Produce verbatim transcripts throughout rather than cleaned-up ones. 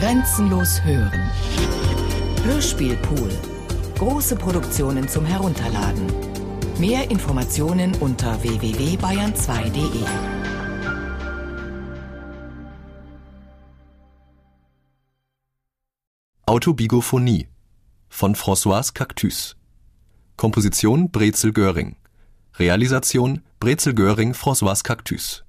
Grenzenlos hören. Hörspielpool. Große Produktionen zum Herunterladen. Mehr Informationen unter w w w punkt bayern zwei punkt de. Autobigophonie von Françoise Cactus. Komposition Brezel Göring. Realisation Brezel Göring, Françoise Cactus.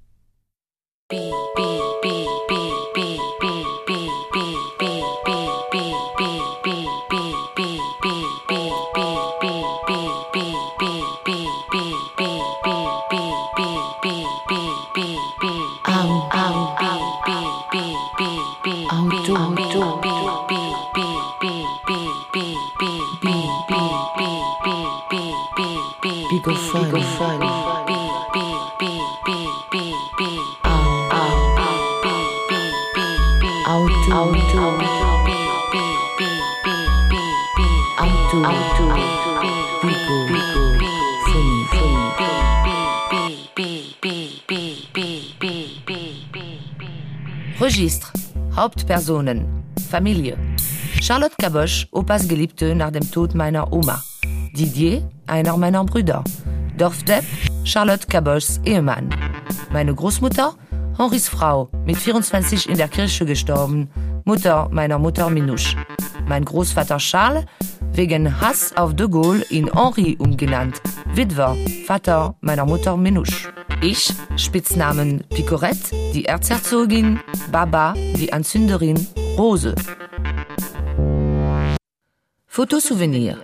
Registre. Hauptpersonen. Familie. Charlotte Caboche, Opas Geliebte nach dem Tod meiner Oma. Didier, einer meiner Brüder. Dorfdepp, Charlotte Caboches Ehemann. Meine Großmutter, Henris Frau, mit vierundzwanzig in der Kirche gestorben, Mutter meiner Mutter Minouche. Mein Großvater Charles, wegen Hass auf de Gaulle in Henri umgenannt, Witwer, Vater meiner Mutter Minouche. Ich, Spitznamen Picorette, die Erzherzogin, Baba, die Anzünderin, Rose. Fotosouvenir.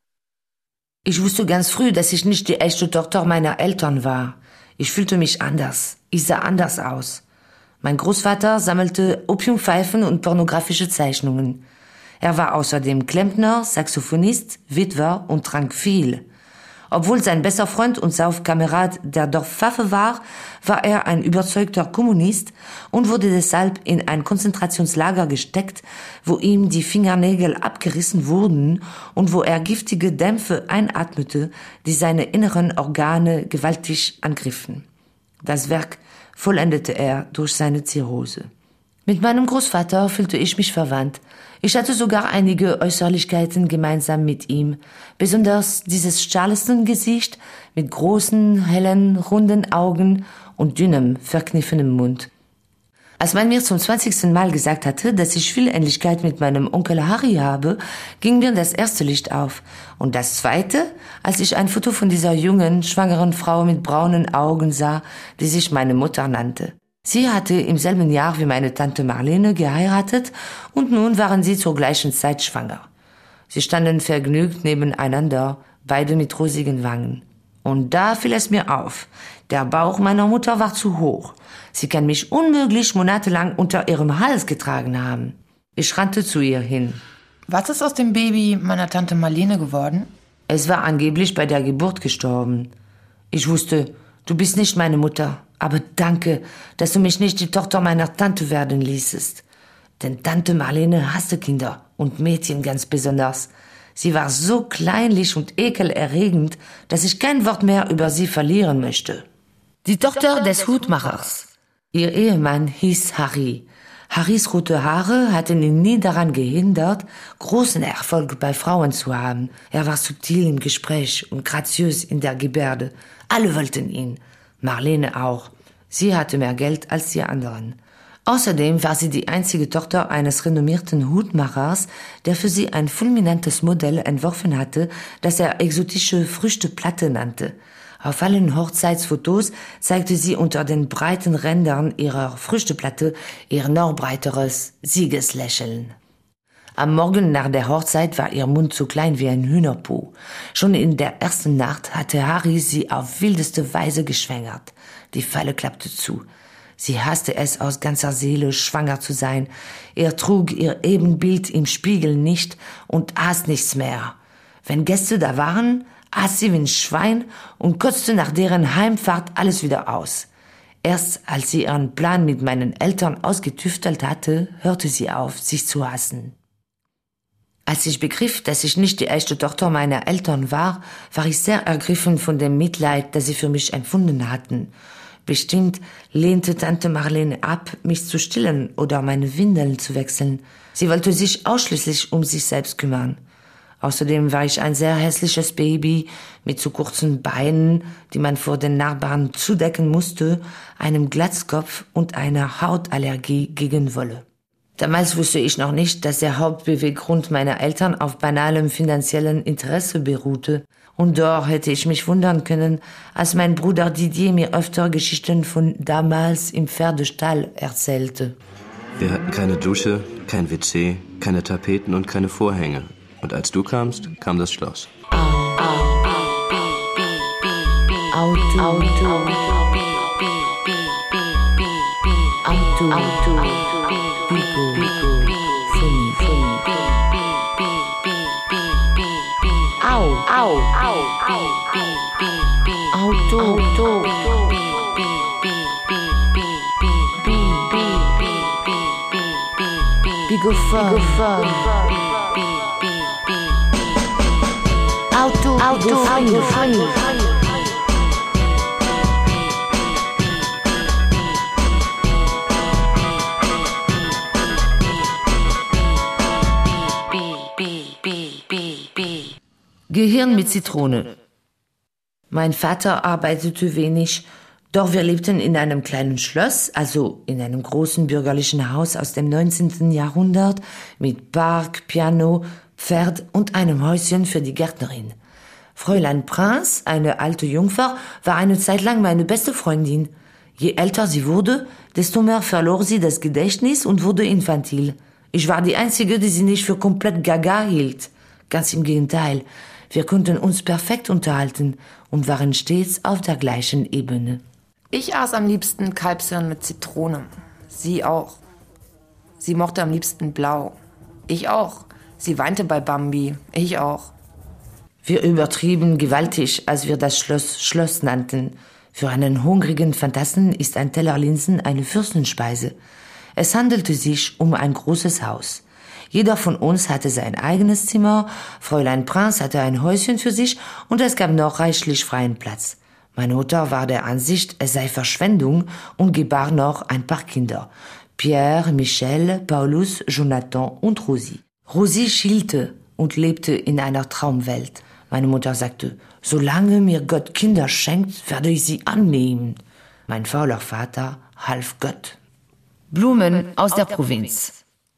Ich wusste ganz früh, dass ich nicht die echte Tochter meiner Eltern war. Ich fühlte mich anders. Ich sah anders aus. Mein Großvater sammelte Opiumpfeifen und pornografische Zeichnungen. Er war außerdem Klempner, Saxophonist, Witwer und trank viel. Obwohl sein bester Freund und Saufkamerad der Dorfpfaffe war, war er ein überzeugter Kommunist und wurde deshalb in ein Konzentrationslager gesteckt, wo ihm die Fingernägel abgerissen wurden und wo er giftige Dämpfe einatmete, die seine inneren Organe gewaltig angriffen. Das Werk vollendete er durch seine Zirrhose. Mit meinem Großvater fühlte ich mich verwandt. Ich hatte sogar einige Äußerlichkeiten gemeinsam mit ihm, besonders dieses Charleston-Gesicht mit großen, hellen, runden Augen und dünnem, verkniffenem Mund. Als man mir zum zwanzigsten Mal gesagt hatte, dass ich viel Ähnlichkeit mit meinem Onkel Harry habe, ging mir das erste Licht auf. Und das zweite, als ich ein Foto von dieser jungen, schwangeren Frau mit braunen Augen sah, die sich meine Mutter nannte. Sie hatte im selben Jahr wie meine Tante Marlene geheiratet und nun waren sie zur gleichen Zeit schwanger. Sie standen vergnügt nebeneinander, beide mit rosigen Wangen. Und da fiel es mir auf, der Bauch meiner Mutter war zu hoch. Sie kann mich unmöglich monatelang unter ihrem Hals getragen haben. Ich rannte zu ihr hin. Was ist aus dem Baby meiner Tante Marlene geworden? Es war angeblich bei der Geburt gestorben. Ich wusste, du bist nicht meine Mutter. Aber danke, dass du mich nicht die Tochter meiner Tante werden ließest. Denn Tante Marlene hasste Kinder und Mädchen ganz besonders. Sie war so kleinlich und ekelerregend, dass ich kein Wort mehr über sie verlieren möchte. Die Tochter des Hutmachers. Ihr Ehemann hieß Harry. Harrys rote Haare hatten ihn nie daran gehindert, großen Erfolg bei Frauen zu haben. Er war subtil im Gespräch und graziös in der Gebärde. Alle wollten ihn. Marlene auch. Sie hatte mehr Geld als die anderen. Außerdem war sie die einzige Tochter eines renommierten Hutmachers, der für sie ein fulminantes Modell entworfen hatte, das er exotische Früchteplatte nannte. Auf allen Hochzeitsfotos zeigte sie unter den breiten Rändern ihrer Früchteplatte ihr noch breiteres Siegeslächeln. Am Morgen nach der Hochzeit war ihr Mund so klein wie ein Hühnerpo. Schon in der ersten Nacht hatte Harry sie auf wildeste Weise geschwängert. Die Falle klappte zu. Sie hasste es aus ganzer Seele, schwanger zu sein. Er trug ihr Ebenbild im Spiegel nicht und aß nichts mehr. Wenn Gäste da waren, aß sie wie ein Schwein und kotzte nach deren Heimfahrt alles wieder aus. Erst als sie ihren Plan mit meinen Eltern ausgetüftelt hatte, hörte sie auf, sich zu hassen. Als ich begriff, dass ich nicht die echte Tochter meiner Eltern war, war ich sehr ergriffen von dem Mitleid, das sie für mich empfunden hatten. Bestimmt lehnte Tante Marlene ab, mich zu stillen oder meine Windeln zu wechseln. Sie wollte sich ausschließlich um sich selbst kümmern. Außerdem war ich ein sehr hässliches Baby mit zu kurzen Beinen, die man vor den Nachbarn zudecken musste, einem Glatzkopf und einer Hautallergie gegen Wolle. Damals wusste ich noch nicht, dass der Hauptbeweggrund meiner Eltern auf banalem finanziellen Interesse beruhte. Und doch hätte ich mich wundern können, als mein Bruder Didier mir öfter Geschichten von damals im Pferdestall erzählte. Wir hatten keine Dusche, kein W C, keine Tapeten und keine Vorhänge. Und als du kamst, kam das Schloss. Auto, Auto, Auto, Auto, Bigo, Bigo, Funi, Funi, Au, Au, Au, Auto, Auto, Bigophone, Auto, Auto, Auto, Funny. Gehirn mit Zitrone. Mein Vater arbeitete wenig, doch wir lebten in einem kleinen Schloss, also in einem großen bürgerlichen Haus aus dem neunzehnten Jahrhundert mit Park, Piano, Pferd und einem Häuschen für die Gärtnerin. Fräulein Prinz, eine alte Jungfer, war eine Zeit lang meine beste Freundin. Je älter sie wurde, desto mehr verlor sie das Gedächtnis und wurde infantil. Ich war die Einzige, die sie nicht für komplett gaga hielt. Ganz im Gegenteil. Wir konnten uns perfekt unterhalten und waren stets auf der gleichen Ebene. Ich aß am liebsten Kalbshirn mit Zitrone. Sie auch. Sie mochte am liebsten blau. Ich auch. Sie weinte bei Bambi. Ich auch. Wir übertrieben gewaltig, als wir das Schloss Schloss nannten. Für einen hungrigen Phantasten ist ein Teller Linsen eine Fürstenspeise. Es handelte sich um ein großes Haus. Jeder von uns hatte sein eigenes Zimmer, Fräulein Prinz hatte ein Häuschen für sich und es gab noch reichlich freien Platz. Meine Mutter war der Ansicht, es sei Verschwendung und gebar noch ein paar Kinder. Pierre, Michel, Paulus, Jonathan und Rosi. Rosi schielte und lebte in einer Traumwelt. Meine Mutter sagte, solange mir Gott Kinder schenkt, werde ich sie annehmen. Mein fauler Vater half Gott. Blumen aus der Provinz.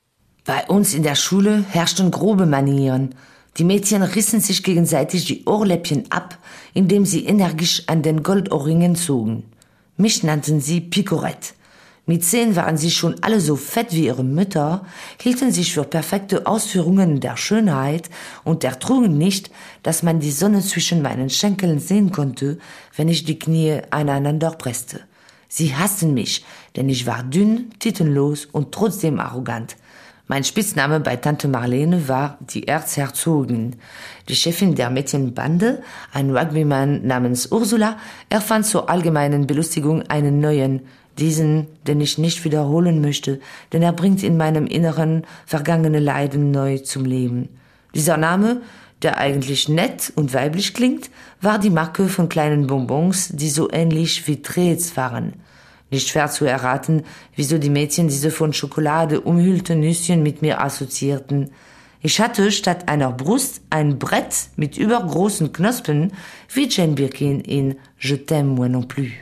Bei uns in der Schule herrschten grobe Manieren. Die Mädchen rissen sich gegenseitig die Ohrläppchen ab, indem sie energisch an den Goldohrringen zogen. Mich nannten sie Picorette. Mit zehn waren sie schon alle so fett wie ihre Mütter, hielten sich für perfekte Ausführungen der Schönheit und ertrugen nicht, dass man die Sonne zwischen meinen Schenkeln sehen konnte, wenn ich die Knie aneinander presste. Sie hassten mich, denn ich war dünn, titellos und trotzdem arrogant. Mein Spitzname bei Tante Marlene war die Erzherzogin. Die Chefin der Mädchenbande, ein Rugbyman namens Ursula, erfand zur allgemeinen Belustigung einen neuen, diesen, den ich nicht wiederholen möchte, denn er bringt in meinem Inneren vergangene Leiden neu zum Leben. Dieser Name, der eigentlich nett und weiblich klingt, war die Marke von kleinen Bonbons, die so ähnlich wie Trets waren. Nicht schwer zu erraten, wieso die Mädchen diese von Schokolade umhüllte Nüsschen mit mir assoziierten. Ich hatte statt einer Brust ein Brett mit übergroßen Knospen, wie Jane Birkin in Je t'aime moi non plus.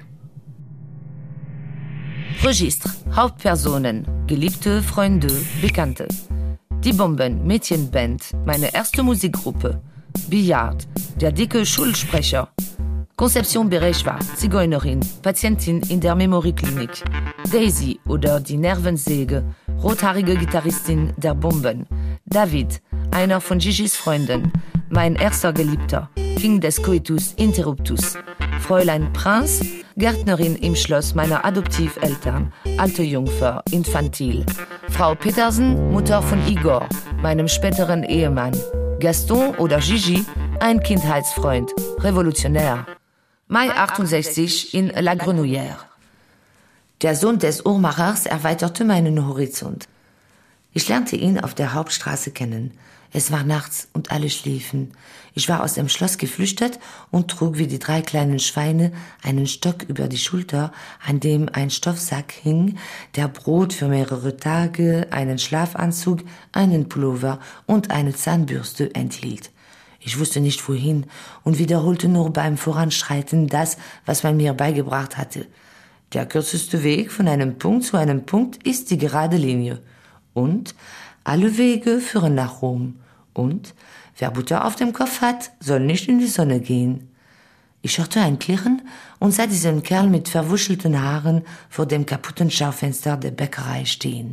Registre, Hauptpersonen, Geliebte, Freunde, Bekannte. Die Bomben, Mädchenband, meine erste Musikgruppe. Billard, der dicke Schulsprecher. Conception Beresch war Zigeunerin, Patientin in der Memorieklinik. Daisy oder die Nervensäge, rothaarige Gitarristin der Bomben. David, einer von Gigi's Freunden, mein erster Geliebter, King des Coitus Interruptus. Fräulein Prinz, Gärtnerin im Schloss meiner Adoptiveltern, alte Jungfer, infantil. Frau Petersen, Mutter von Igor, meinem späteren Ehemann. Gaston oder Gigi, ein Kindheitsfreund, revolutionär. Mai achtundsechzig in La Grenouillère. Der Sohn des Uhrmachers erweiterte meinen Horizont. Ich lernte ihn auf der Hauptstraße kennen. Es war nachts und alle schliefen. Ich war aus dem Schloss geflüchtet und trug wie die drei kleinen Schweine einen Stock über die Schulter, an dem ein Stoffsack hing, der Brot für mehrere Tage, einen Schlafanzug, einen Pullover und eine Zahnbürste enthielt. Ich wusste nicht wohin und wiederholte nur beim Voranschreiten das, was man mir beigebracht hatte. Der kürzeste Weg von einem Punkt zu einem Punkt ist die gerade Linie. Und alle Wege führen nach Rom. Und wer Butter auf dem Kopf hat, soll nicht in die Sonne gehen. Ich hörte ein Klirren und sah diesen Kerl mit verwuschelten Haaren vor dem kaputten Schaufenster der Bäckerei stehen.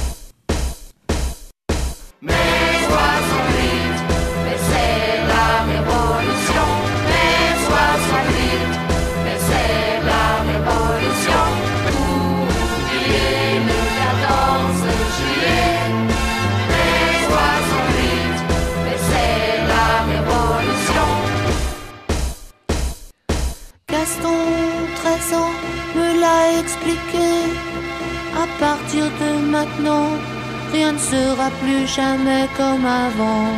À partir de maintenant, rien ne sera plus jamais comme avant.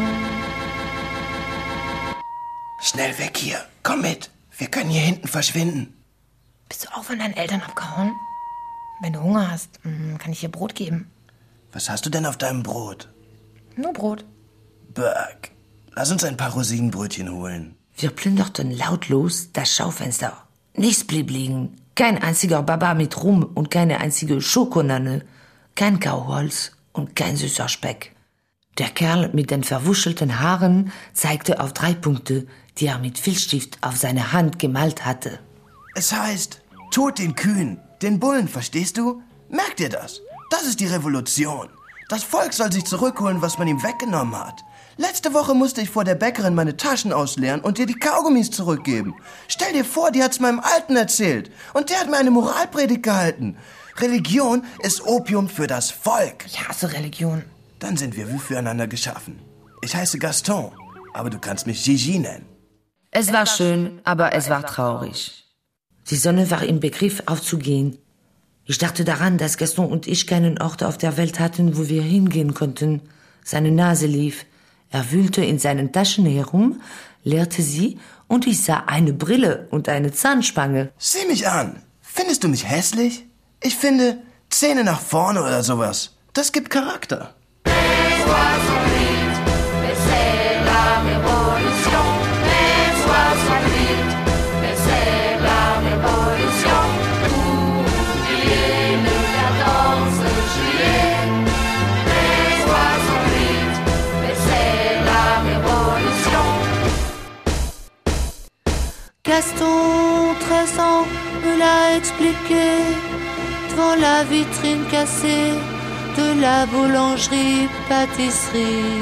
Schnell weg hier, komm mit. Wir können hier hinten verschwinden. Bist du auch von deinen Eltern abgehauen? Wenn du Hunger hast, kann ich dir Brot geben. Was hast du denn auf deinem Brot? Nur Brot. Berg, lass uns ein paar Rosinenbrötchen holen. Wir plünderten lautlos das Schaufenster. Nichts blieb liegen. Kein einziger Baba mit Rum und keine einzige Schokonanne, kein Kauholz und kein süßer Speck. Der Kerl mit den verwuschelten Haaren zeigte auf drei Punkte, die er mit Filzstift auf seine Hand gemalt hatte. Es heißt, Tod den Kühen, den Bullen, verstehst du? Merk dir das. Das ist die Revolution. Das Volk soll sich zurückholen, was man ihm weggenommen hat. Letzte Woche musste ich vor der Bäckerin meine Taschen ausleeren und ihr die Kaugummis zurückgeben. Stell dir vor, die hat's meinem Alten erzählt. Und der hat mir eine Moralpredigt gehalten. Religion ist Opium für das Volk. Ich hasse Religion. Dann sind wir wie füreinander geschaffen. Ich heiße Gaston, aber du kannst mich Gigi nennen. Es war schön, aber es war traurig. Die Sonne war im Begriff aufzugehen. Ich dachte daran, dass Gaston und ich keinen Ort auf der Welt hatten, wo wir hingehen konnten. Seine Nase lief. Er wühlte in seinen Taschen herum, leerte sie und ich sah eine Brille und eine Zahnspange. Sieh mich an. Findest du mich hässlich? Ich finde, Zähne nach vorne oder sowas. Das gibt Charakter. Gaston, treize ans, me l'a expliqué devant la vitrine cassée de la boulangerie-pâtisserie.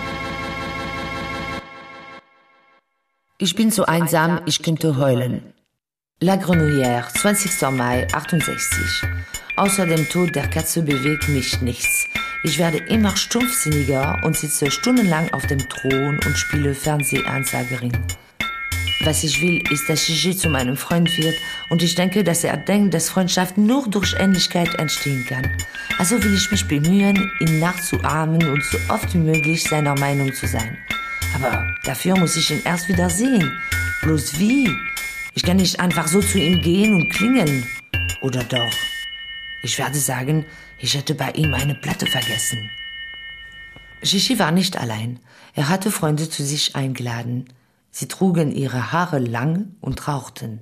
Ich bin so einsam, ich könnte heulen. La Grenouillère, zwanzigster Mai achtundsechzig. Außer dem Tod der Katze bewegt mich nichts. Ich werde immer stumpfsinniger und sitze stundenlang auf dem Thron und spiele Fernsehansagerin. Was ich will, ist, dass Gigi zu meinem Freund wird und ich denke, dass er denkt, dass Freundschaft nur durch Ähnlichkeit entstehen kann. Also will ich mich bemühen, ihn nachzuahmen und so oft wie möglich seiner Meinung zu sein. Aber dafür muss ich ihn erst wieder sehen. Bloß wie? Ich kann nicht einfach so zu ihm gehen und klingeln. Oder doch? Ich werde sagen, ich hätte bei ihm eine Platte vergessen. Gigi war nicht allein. Er hatte Freunde zu sich eingeladen. Sie trugen ihre Haare lang und rauchten.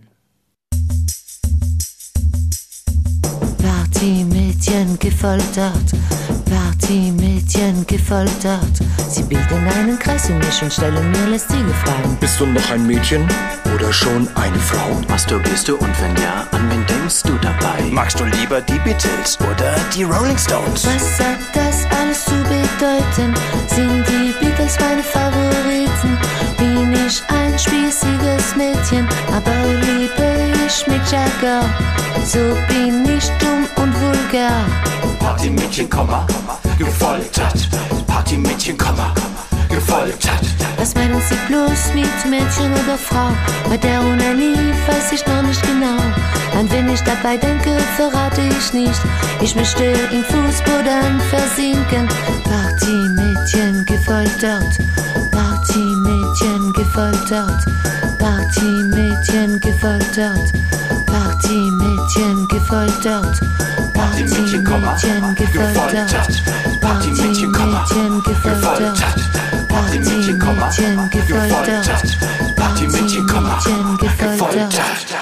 Partymädchen gefoltert, Partymädchen gefoltert. Sie bilden einen Kreis um mich und stellen mir lästige Fragen. Bist du noch ein Mädchen oder schon eine Frau? Masturbierst du und wenn ja, an wen denkst du dabei? Magst du lieber die Beatles oder die Rolling Stones? Was hat das alles zu bedeuten? Sind die Beatles meine Favoriten? Bin ich ein spießiges Mädchen, aber liebe ich Mick Jagger. So bin ich dumm und vulgär. Partymädchen, Komma, gefoltert. Partymädchen, Komma, gefoltert. gefoltert. Was meinen Sie bloß mit Mädchen oder Frau? Bei der Onanie weiß ich noch nicht genau. An wen ich dabei denke, verrate ich nicht. Ich möchte im Fußboden versinken. Partymädchen gefoltert, Partymädchen gefoltert, Partymädchen gefoltert, Partymädchen gefoltert, Partymädchen gefoltert, Partymädchen gefoltert, Partymädchen gefoltert, Partymädchen gefoltert.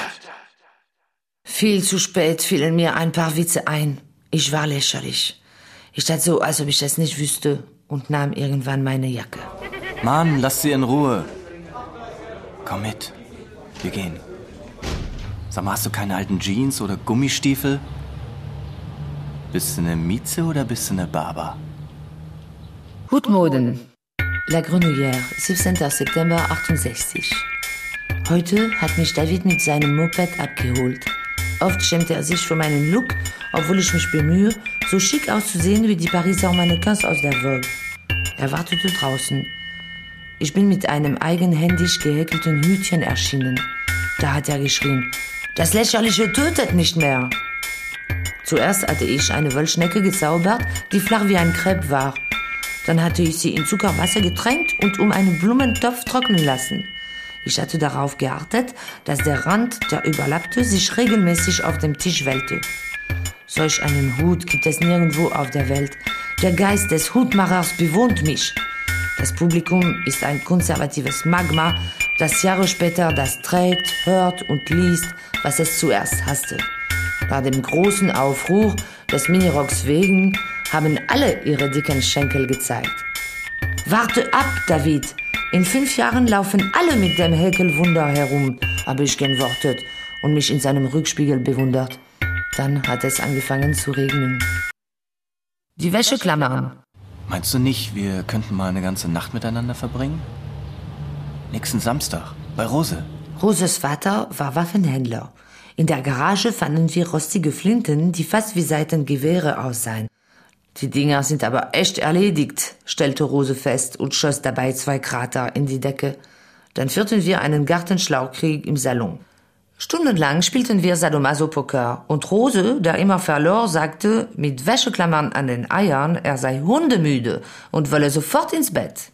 Viel zu spät fielen mir ein paar Witze ein. Ich war lächerlich. Ich tat so, als ob ich das nicht wüsste und nahm irgendwann meine Jacke. Mann, lass sie in Ruhe. Komm mit. Wir gehen. Sag mal, hast du keine alten Jeans oder Gummistiefel? Bist du eine Mieze oder bist du eine Barber? Hutmoden. La Grenouillère, siebzehnter September achtundsechzig. Heute hat mich David mit seinem Moped abgeholt. Oft schämt er sich für meinen Look, obwohl ich mich bemühe, so schick auszusehen wie die Pariser Mannequins aus der Vogue. Er wartete draußen. Ich bin mit einem eigenhändig gehäkelten Hütchen erschienen. Da hat er geschrien, das Lächerliche tötet nicht mehr. Zuerst hatte ich eine Wollschnecke gezaubert, die flach wie ein Crepe war. Dann hatte ich sie in Zuckerwasser getränkt und um einen Blumentopf trocknen lassen. Ich hatte darauf geachtet, dass der Rand, der überlappte, sich regelmäßig auf dem Tisch wellte. Solch einen Hut gibt es nirgendwo auf der Welt. Der Geist des Hutmachers bewohnt mich. Das Publikum ist ein konservatives Magma, das Jahre später das trägt, hört und liest, was es zuerst hasste. Nach dem großen Aufruhr des Minirocks wegen haben alle ihre dicken Schenkel gezeigt. Warte ab, David! In fünf Jahren laufen alle mit dem Häkelwunder herum, habe ich geantwortet und mich in seinem Rückspiegel bewundert. Dann hat es angefangen zu regnen. Die Wäscheklammern. Meinst du nicht, wir könnten mal eine ganze Nacht miteinander verbringen? Nächsten Samstag, bei Rose. Roses Vater war Waffenhändler. In der Garage fanden wir rostige Flinten, die fast wie Seitengewehre aussahen. Die Dinger sind aber echt erledigt, stellte Rose fest und schoss dabei zwei Krater in die Decke. Dann führten wir einen Gartenschlauchkrieg im Salon. Stundenlang spielten wir Sadomaso-Poker und Rose, der immer verlor, sagte, mit Wäscheklammern an den Eiern, er sei hundemüde und wolle sofort ins Bett.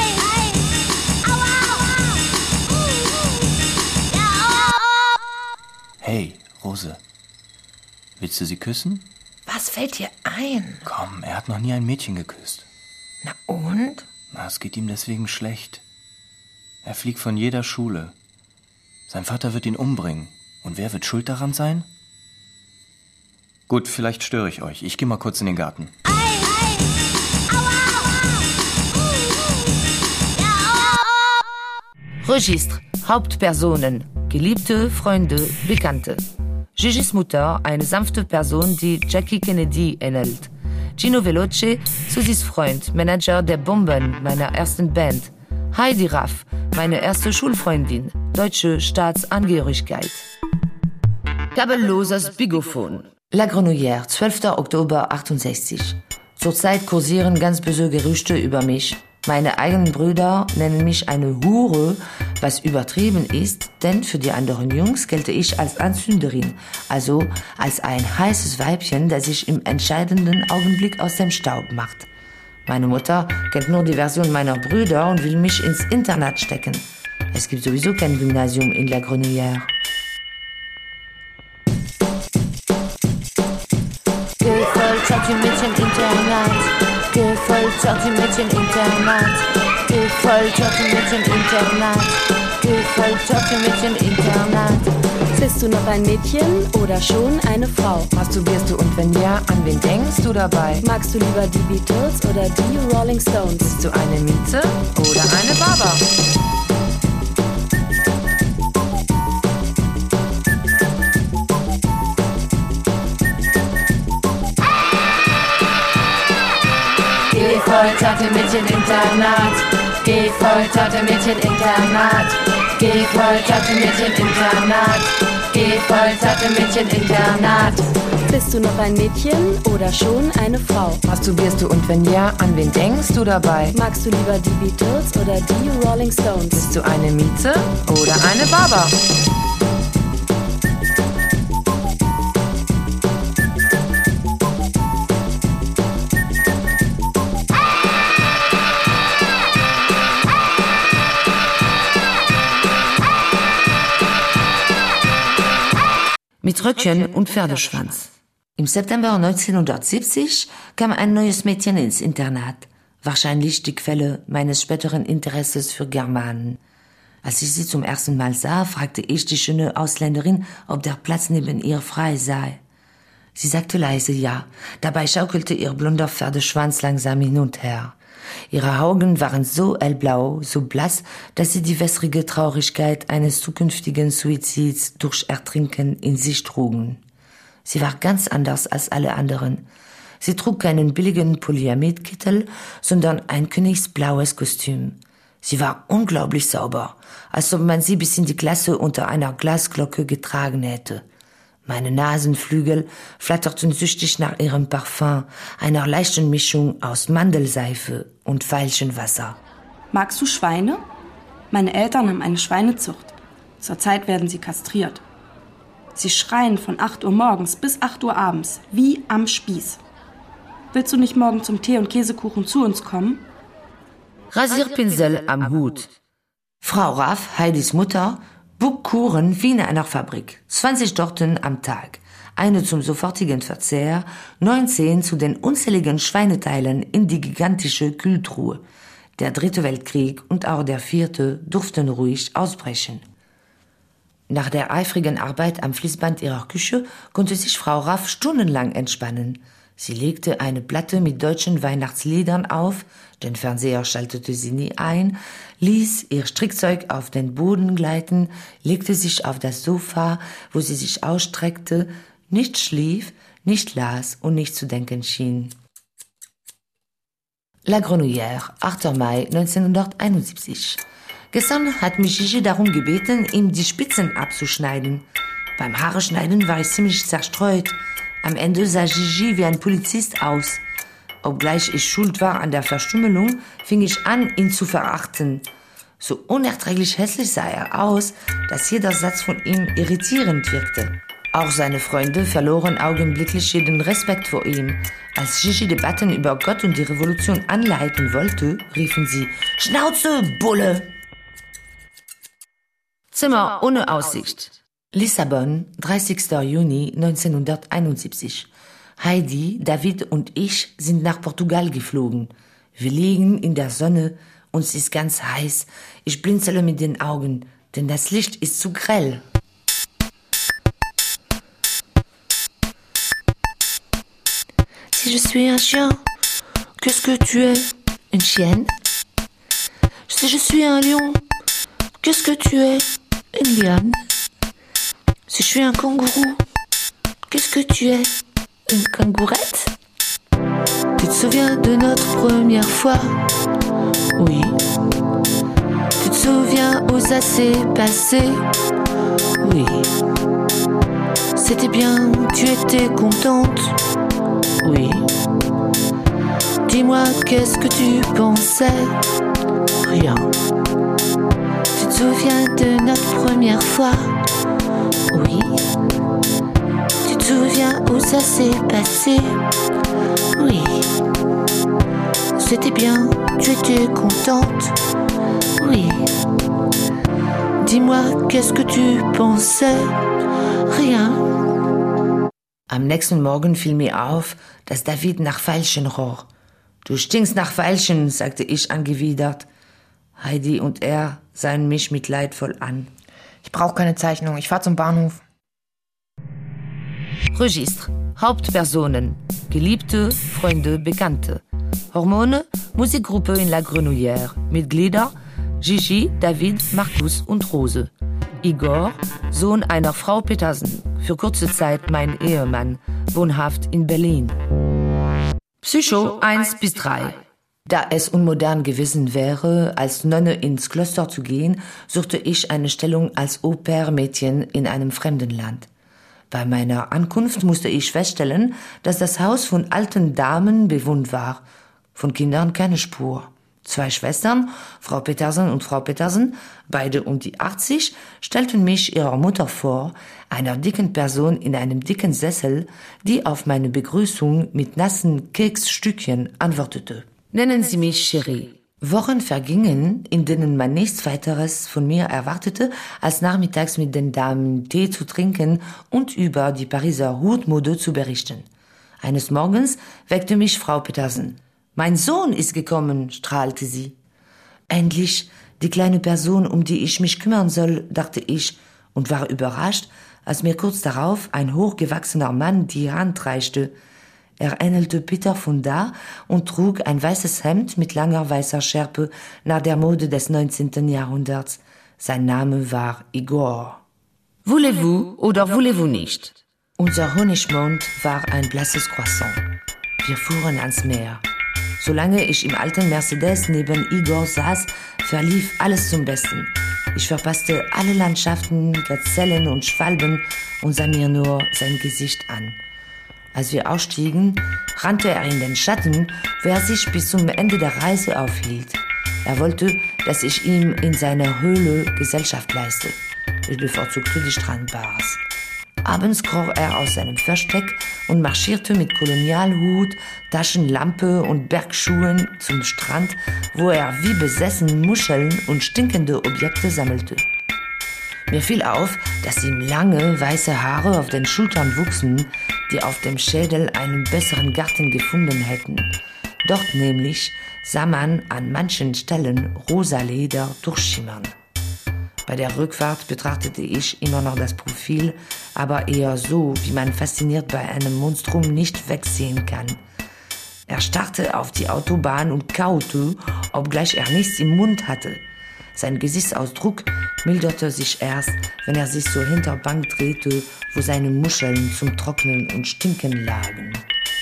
Hey, Rose, willst du sie küssen? Was fällt dir ein? Komm, er hat noch nie ein Mädchen geküsst. Na und? Na, es geht ihm deswegen schlecht. Er fliegt von jeder Schule. Sein Vater wird ihn umbringen. Und wer wird schuld daran sein? Gut, vielleicht störe ich euch. Ich gehe mal kurz in den Garten. Registre, Hauptpersonen, Geliebte, Freunde, Bekannte. Gigis Mutter, eine sanfte Person, die Jackie Kennedy ähnelt. Gino Veloce, Susis Freund, Manager der Bomben, meiner ersten Band. Heidi Raff, meine erste Schulfreundin, deutsche Staatsangehörigkeit. Kabelloses Bigophon. La Grenouillère, zwölfter Oktober achtundsechzig. Zurzeit kursieren ganz böse Gerüchte über mich. Meine eigenen Brüder nennen mich eine Hure, was übertrieben ist, denn für die anderen Jungs gelte ich als Anzünderin, also als ein heißes Weibchen, das sich im entscheidenden Augenblick aus dem Staub macht. Meine Mutter kennt nur die Version meiner Brüder und will mich ins Internat stecken. Es gibt sowieso kein Gymnasium in La Grenouillère. Gefolterte Mädchen-Internat, gefolterte Mädchen-Internat, gefolterte Mädchen-Internat, gefolterte Mädchen-Internat. Bist du noch ein Mädchen oder schon eine Frau? Masturbierst du und wenn ja, an wen denkst du dabei? Magst du lieber die Beatles oder die Rolling Stones? Bist du eine Mieze oder eine Barber? Gefolterte Mädchen-Internat, gefolterte Mädchen-Internat, gefolterte Mädchen-Internat, gefolterte Mädchen-Internat. Bist du noch ein Mädchen oder schon eine Frau? Masturbierst du und wenn ja, an wen denkst du dabei? Magst du lieber die Beatles oder die Rolling Stones? Bist du eine Mieze oder eine Baba? Mit Röckchen und Pferdeschwanz. Im September neunzehnhundertsiebzig kam ein neues Mädchen ins Internat. Wahrscheinlich die Quelle meines späteren Interesses für Germanen. Als ich sie zum ersten Mal sah, fragte ich die schöne Ausländerin, ob der Platz neben ihr frei sei. Sie sagte leise ja. Dabei schaukelte ihr blonder Pferdeschwanz langsam hin und her. Ihre Augen waren so hellblau, so blass, dass sie die wässrige Traurigkeit eines zukünftigen Suizids durch Ertrinken in sich trugen. Sie war ganz anders als alle anderen. Sie trug keinen billigen Polyamidkittel, sondern ein königsblaues Kostüm. Sie war unglaublich sauber, als ob man sie bis in die Klasse unter einer Glasglocke getragen hätte. Meine Nasenflügel flatterten süchtig nach ihrem Parfum, einer leichten Mischung aus Mandelseife und Veilchenwasser. Magst du Schweine? Meine Eltern haben eine Schweinezucht. Zurzeit werden sie kastriert. Sie schreien von acht Uhr morgens bis acht Uhr abends, wie am Spieß. Willst du nicht morgen zum Tee und Käsekuchen zu uns kommen? Rasierpinsel am Hut. Frau Raff, Heidis Mutter, bug Kuchen wie in einer Fabrik. zwanzig Torten am Tag. Eine zum sofortigen Verzehr, neunzehn zu den unzähligen Schweineteilen in die gigantische Kühltruhe. Der dritte Weltkrieg und auch der vierte durften ruhig ausbrechen. Nach der eifrigen Arbeit am Fließband ihrer Küche konnte sich Frau Raff stundenlang entspannen. Sie legte eine Platte mit deutschen Weihnachtsliedern auf, den Fernseher schaltete sie nie ein, ließ ihr Strickzeug auf den Boden gleiten, legte sich auf das Sofa, wo sie sich ausstreckte, nicht schlief, nicht las und nicht zu denken schien. La Grenouillère, achter Mai neunzehnhunderteinundsiebzig. Gestern hat mich Gigi darum gebeten, ihm die Spitzen abzuschneiden. Beim Haareschneiden war ich ziemlich zerstreut. Am Ende sah Gigi wie ein Polizist aus. Obgleich ich schuld war an der Verstümmelung, fing ich an, ihn zu verachten. So unerträglich hässlich sah er aus, dass jeder Satz von ihm irritierend wirkte. Auch seine Freunde verloren augenblicklich jeden Respekt vor ihm. Als Gigi Debatten über Gott und die Revolution anleiten wollte, riefen sie: »Schnauze, Bulle!« Zimmer ohne Aussicht. Lissabon, dreißigster Juni neunzehnhunderteinundsiebzig. Heidi, David und ich sind nach Portugal geflogen. Wir liegen in der Sonne, uns ist ganz heiß. Ich blinzele mit den Augen, denn das Licht ist zu grell. Si je suis un chien, qu'est-ce que tu es? Une chienne? Si je suis un lion, qu'est-ce que tu es? Une lionne? Si je suis un kangourou, qu'est-ce que tu es? Une kangourette? Tu te souviens de notre première fois? Oui. Tu te souviens où ça s'est passé? Oui. C'était bien, tu étais contente? Oui. Dis-moi, qu'est-ce que tu pensais? Rien. Tu te souviens de notre première fois? Oui. Tu te souviens où ça s'est passé? Oui. C'était bien, tu étais contente? Oui. Dis-moi, qu'est-ce que tu pensais? Rien. Am nächsten Morgen fiel mir auf, dass David nach Veilchen roch. »Du stinkst nach Veilchen«, sagte ich angewidert. Heidi und er sahen mich mitleidvoll an. Ich brauche keine Zeichnung, ich fahr zum Bahnhof. Registre. Hauptpersonen. Geliebte, Freunde, Bekannte. Hormone, Musikgruppe in La Grenouillère. Mitglieder, Gigi, David, Markus und Rose. Igor, Sohn einer Frau Petersen, für kurze Zeit mein Ehemann, wohnhaft in Berlin. Psycho eins bis drei. Da es unmodern gewesen wäre, als Nonne ins Kloster zu gehen, suchte ich eine Stellung als Au-pair-Mädchen in einem fremden Land. Bei meiner Ankunft musste ich feststellen, dass das Haus von alten Damen bewohnt war. Von Kindern keine Spur. Zwei Schwestern, Frau Petersen und Frau Petersen, beide um die achtzig, stellten mich ihrer Mutter vor, einer dicken Person in einem dicken Sessel, die auf meine Begrüßung mit nassen Keksstückchen antwortete. Nennen Sie mich Chérie. Wochen vergingen, in denen man nichts weiteres von mir erwartete, als nachmittags mit den Damen Tee zu trinken und über die Pariser Hutmode zu berichten. Eines Morgens weckte mich Frau Petersen. »Mein Sohn ist gekommen«, strahlte sie. »Endlich die kleine Person, um die ich mich kümmern soll«, dachte ich und war überrascht, als mir kurz darauf ein hochgewachsener Mann die Hand reichte. Er ähnelte Peter von da und trug ein weißes Hemd mit langer weißer Schärpe nach der Mode des neunzehnten Jahrhunderts. Sein Name war Igor. Voulez-vous oder voulez-vous nicht? Unser Honigmond war ein blasses Croissant. Wir fuhren ans Meer. Solange ich im alten Mercedes neben Igor saß, verlief alles zum Besten. Ich verpasste alle Landschaften, Gazellen und Schwalben und sah mir nur sein Gesicht an. Als wir ausstiegen, rannte er in den Schatten, wo er sich bis zum Ende der Reise aufhielt. Er wollte, dass ich ihm in seiner Höhle Gesellschaft leiste. Ich bevorzugte die Strandbars. Abends kroch er aus seinem Versteck und marschierte mit Kolonialhut, Taschenlampe und Bergschuhen zum Strand, wo er wie besessen Muscheln und stinkende Objekte sammelte. Mir fiel auf, dass ihm lange, weiße Haare auf den Schultern wuchsen, die auf dem Schädel einen besseren Garten gefunden hätten. Dort nämlich sah man an manchen Stellen rosa Leder durchschimmern. Bei der Rückfahrt betrachtete ich immer noch das Profil, aber eher so, wie man fasziniert bei einem Monstrum nicht wegsehen kann. Er starrte auf die Autobahn und kaute, obgleich er nichts im Mund hatte. Sein Gesichtsausdruck milderte sich erst, wenn er sich zur Hinterbank drehte, wo seine Muscheln zum Trocknen und Stinken lagen.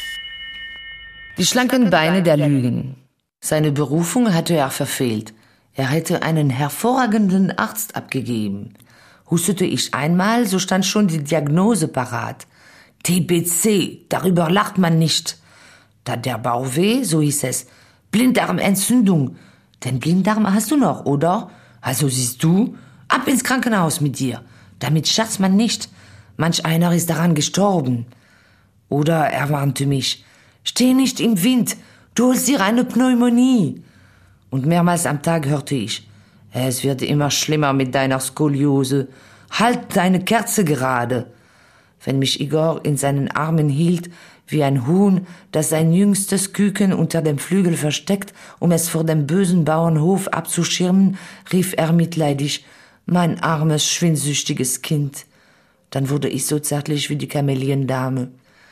Die schlanken Beine der Lügen. Seine Berufung hatte er verfehlt. Er hätte einen hervorragenden Arzt abgegeben. Hustete ich einmal, so stand schon die Diagnose parat. T B C, darüber lacht man nicht. Da der Bauch weh, so hieß es. Blinddarmentzündung. Den Blinddarm hast du noch, oder? Also siehst du, ab ins Krankenhaus mit dir. Damit scherzt man nicht. Manch einer ist daran gestorben. Oder er warnte mich. Steh nicht im Wind, du holst dir eine Pneumonie. Und mehrmals am Tag hörte ich, es wird immer schlimmer mit deiner Skoliose. Halt deine Kerze gerade. Wenn mich Igor in seinen Armen hielt, wie ein Huhn, das sein jüngstes Küken unter dem Flügel versteckt, um es vor dem bösen Bauernhof abzuschirmen, rief er mitleidig, mein armes, schwindsüchtiges Kind. Dann wurde ich so zärtlich wie die Kameliendame.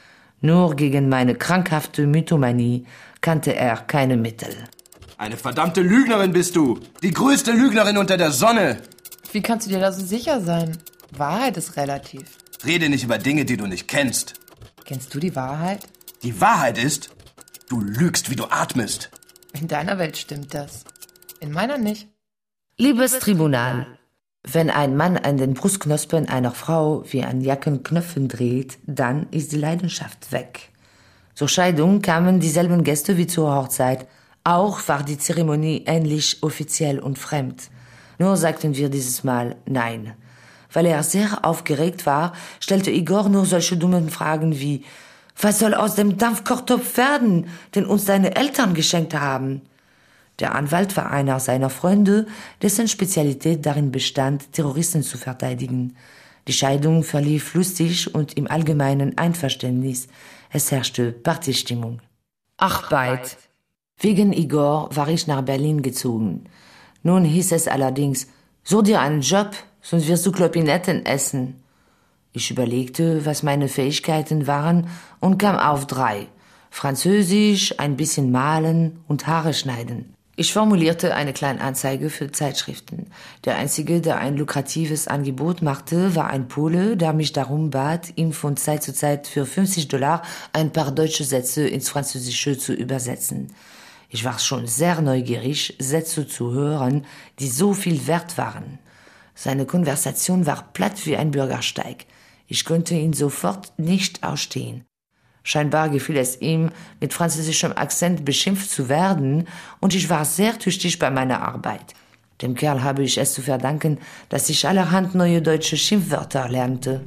Nur gegen meine krankhafte Mythomanie kannte er keine Mittel. Eine verdammte Lügnerin bist du! Die größte Lügnerin unter der Sonne! Wie kannst du dir da so sicher sein? Wahrheit ist relativ. Rede nicht über Dinge, die du nicht kennst. Kennst du die Wahrheit? Die Wahrheit ist, du lügst, wie du atmest. In deiner Welt stimmt das. In meiner nicht. Liebes Tribunal, wenn ein Mann an den Brustknospen einer Frau wie an Jackenknöpfen dreht, dann ist die Leidenschaft weg. Zur Scheidung kamen dieselben Gäste wie zur Hochzeit. Auch war die Zeremonie ähnlich offiziell und fremd. Nur sagten wir dieses Mal Nein. Weil er sehr aufgeregt war, stellte Igor nur solche dummen Fragen wie, was soll aus dem Dampfkochtopf werden, den uns deine Eltern geschenkt haben? Der Anwalt war einer seiner Freunde, dessen Spezialität darin bestand, Terroristen zu verteidigen. Die Scheidung verlief lustig und im allgemeinen Einverständnis. Es herrschte Partystimmung. Ach, Beid. Wegen Igor war ich nach Berlin gezogen. Nun hieß es allerdings, such dir einen Job, sonst wirst du Klopinetten essen. Ich überlegte, was meine Fähigkeiten waren und kam auf drei. Französisch, ein bisschen malen und Haare schneiden. Ich formulierte eine Kleinanzeige für Zeitschriften. Der einzige, der ein lukratives Angebot machte, war ein Pole, der mich darum bat, ihm von Zeit zu Zeit für fünfzig Dollar ein paar deutsche Sätze ins Französische zu übersetzen. Ich war schon sehr neugierig, Sätze zu hören, die so viel wert waren. Seine Konversation war platt wie ein Bürgersteig. Ich konnte ihn sofort nicht ausstehen. Scheinbar gefiel es ihm, mit französischem Akzent beschimpft zu werden, und ich war sehr tüchtig bei meiner Arbeit. Dem Kerl habe ich es zu verdanken, dass ich allerhand neue deutsche Schimpfwörter lernte.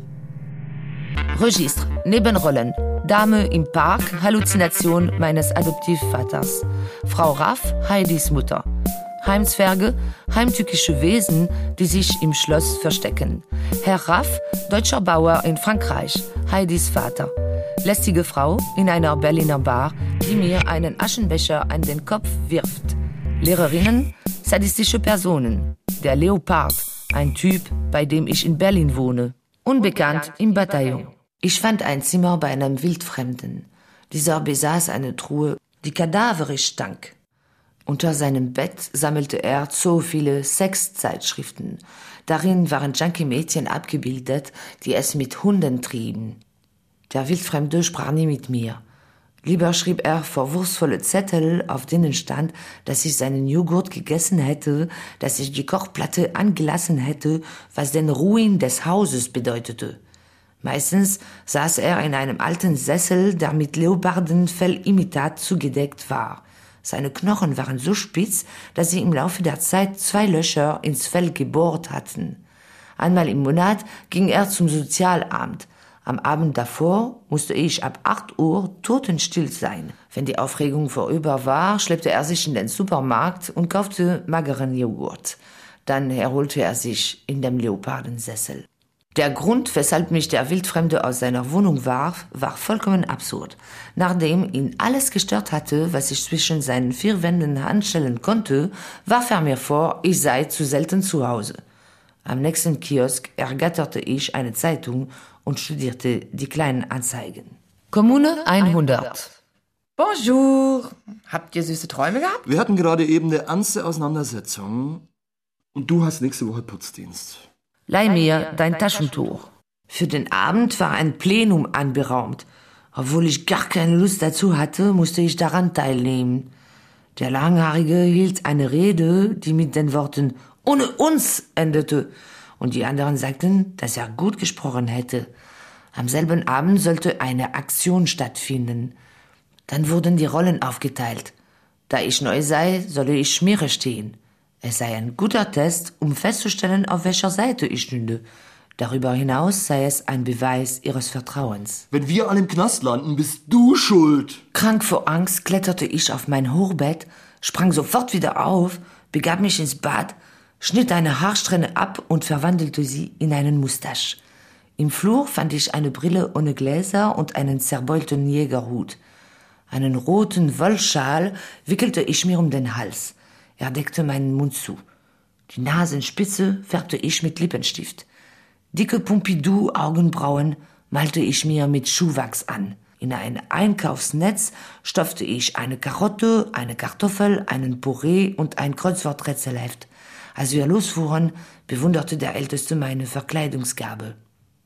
Registre, Nebenrollen, Dame im Park, Halluzination meines Adoptivvaters. Frau Raff, Heidis Mutter. Heimzwerge, heimtückische Wesen, die sich im Schloss verstecken. Herr Raff, deutscher Bauer in Frankreich, Heidis Vater. Lästige Frau in einer Berliner Bar, die mir einen Aschenbecher an den Kopf wirft. Lehrerinnen, sadistische Personen. Der Leopard, ein Typ, bei dem ich in Berlin wohne. Unbekannt im Bataillon. Ich fand ein Zimmer bei einem Wildfremden. Dieser besaß eine Truhe, die kadaverisch stank. Unter seinem Bett sammelte er so viele Sexzeitschriften. Darin waren Junkie-Mädchen abgebildet, die es mit Hunden trieben. Der Wildfremde sprach nie mit mir. Lieber schrieb er vorwurfsvolle Zettel, auf denen stand, dass ich seinen Joghurt gegessen hätte, dass ich die Kochplatte angelassen hätte, was den Ruin des Hauses bedeutete. Meistens saß er in einem alten Sessel, der mit Leopardenfellimitat zugedeckt war. Seine Knochen waren so spitz, dass sie im Laufe der Zeit zwei Löcher ins Fell gebohrt hatten. Einmal im Monat ging er zum Sozialamt. Am Abend davor musste ich ab acht Uhr totenstill sein. Wenn die Aufregung vorüber war, schleppte er sich in den Supermarkt und kaufte mageren Joghurt. Dann erholte er sich in dem Leopardensessel. Der Grund, weshalb mich der Wildfremde aus seiner Wohnung warf, war vollkommen absurd. Nachdem ihn alles gestört hatte, was ich zwischen seinen vier Wänden anstellen konnte, warf er mir vor, ich sei zu selten zu Hause. Am nächsten Kiosk ergatterte ich eine Zeitung und studierte die kleinen Anzeigen. Kommune hundert. Bonjour. Habt ihr süße Träume gehabt? Wir hatten gerade eben eine ernste Auseinandersetzung. Und du hast nächste Woche Putzdienst. Leih mir dein Taschentuch. Für den Abend war ein Plenum anberaumt. Obwohl ich gar keine Lust dazu hatte, musste ich daran teilnehmen. Der Langhaarige hielt eine Rede, die mit den Worten »Ohne uns« endete. Und die anderen sagten, dass er gut gesprochen hätte. Am selben Abend sollte eine Aktion stattfinden. Dann wurden die Rollen aufgeteilt. Da ich neu sei, solle ich Schmiere stehen. Es sei ein guter Test, um festzustellen, auf welcher Seite ich stünde. Darüber hinaus sei es ein Beweis ihres Vertrauens. Wenn wir alle im Knast landen, bist du schuld. Krank vor Angst kletterte ich auf mein Hochbett, sprang sofort wieder auf, begab mich ins Bad, schnitt eine Haarsträhne ab und verwandelte sie in einen Mustache. Im Flur fand ich eine Brille ohne Gläser und einen zerbeulten Jägerhut. Einen roten Wollschal wickelte ich mir um den Hals. Er deckte meinen Mund zu. Die Nasenspitze färbte ich mit Lippenstift. Dicke Pompidou-Augenbrauen malte ich mir mit Schuhwachs an. In ein Einkaufsnetz stopfte ich eine Karotte, eine Kartoffel, einen Püree und ein Kreuzworträtselheft. Als wir losfuhren, bewunderte der Älteste meine Verkleidungsgabe.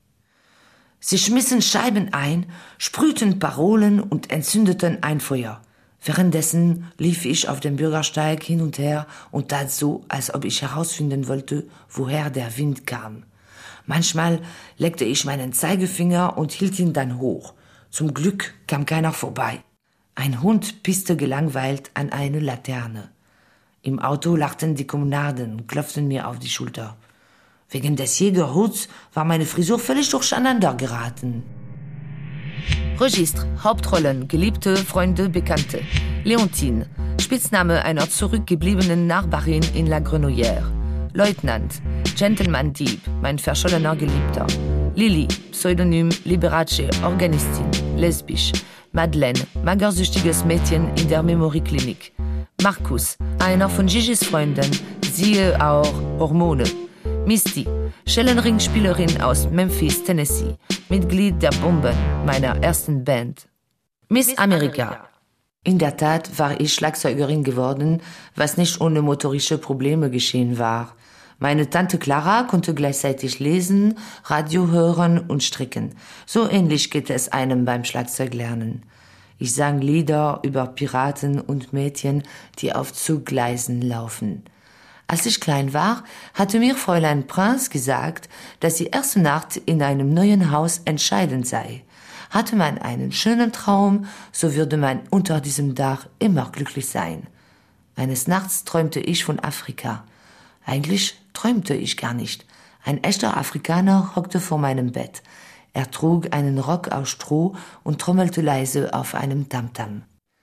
Sie schmissen Scheiben ein, sprühten Parolen und entzündeten ein Feuer. Währenddessen lief ich auf dem Bürgersteig hin und her und tat so, als ob ich herausfinden wollte, woher der Wind kam. Manchmal leckte ich meinen Zeigefinger und hielt ihn dann hoch. Zum Glück kam keiner vorbei. Ein Hund pisste gelangweilt an eine Laterne. Im Auto lachten die Kommunarden und klopften mir auf die Schulter. Wegen des Jägerhuts war meine Frisur völlig durcheinander geraten. Registre, Hauptrollen, Geliebte, Freunde, Bekannte. Leontine, Spitzname einer zurückgebliebenen Nachbarin in La Grenouillère. Leutnant, Gentleman-Dieb, mein verschollener Geliebter. Lilly, Pseudonym Liberace, Organistin, lesbisch. Madeleine, magersüchtiges Mädchen in der Memorieklinik. Markus, einer von Gigi's Freunden, siehe auch Hormone. Misty, Schellenringspielerin aus Memphis, Tennessee, Mitglied der Bomben, meiner ersten Band. Miss America. In der Tat war ich Schlagzeugerin geworden, was nicht ohne motorische Probleme geschehen war. Meine Tante Clara konnte gleichzeitig lesen, Radio hören und stricken. So ähnlich geht es einem beim Schlagzeuglernen. Ich sang Lieder über Piraten und Mädchen, die auf Zuggleisen laufen. Als ich klein war, hatte mir Fräulein Prinz gesagt, dass die erste Nacht in einem neuen Haus entscheidend sei. Hatte man einen schönen Traum, so würde man unter diesem Dach immer glücklich sein. Eines Nachts träumte ich von Afrika. Eigentlich träumte ich gar nicht. Ein echter Afrikaner hockte vor meinem Bett. Er trug einen Rock aus Stroh und trommelte leise auf einem Tamtam.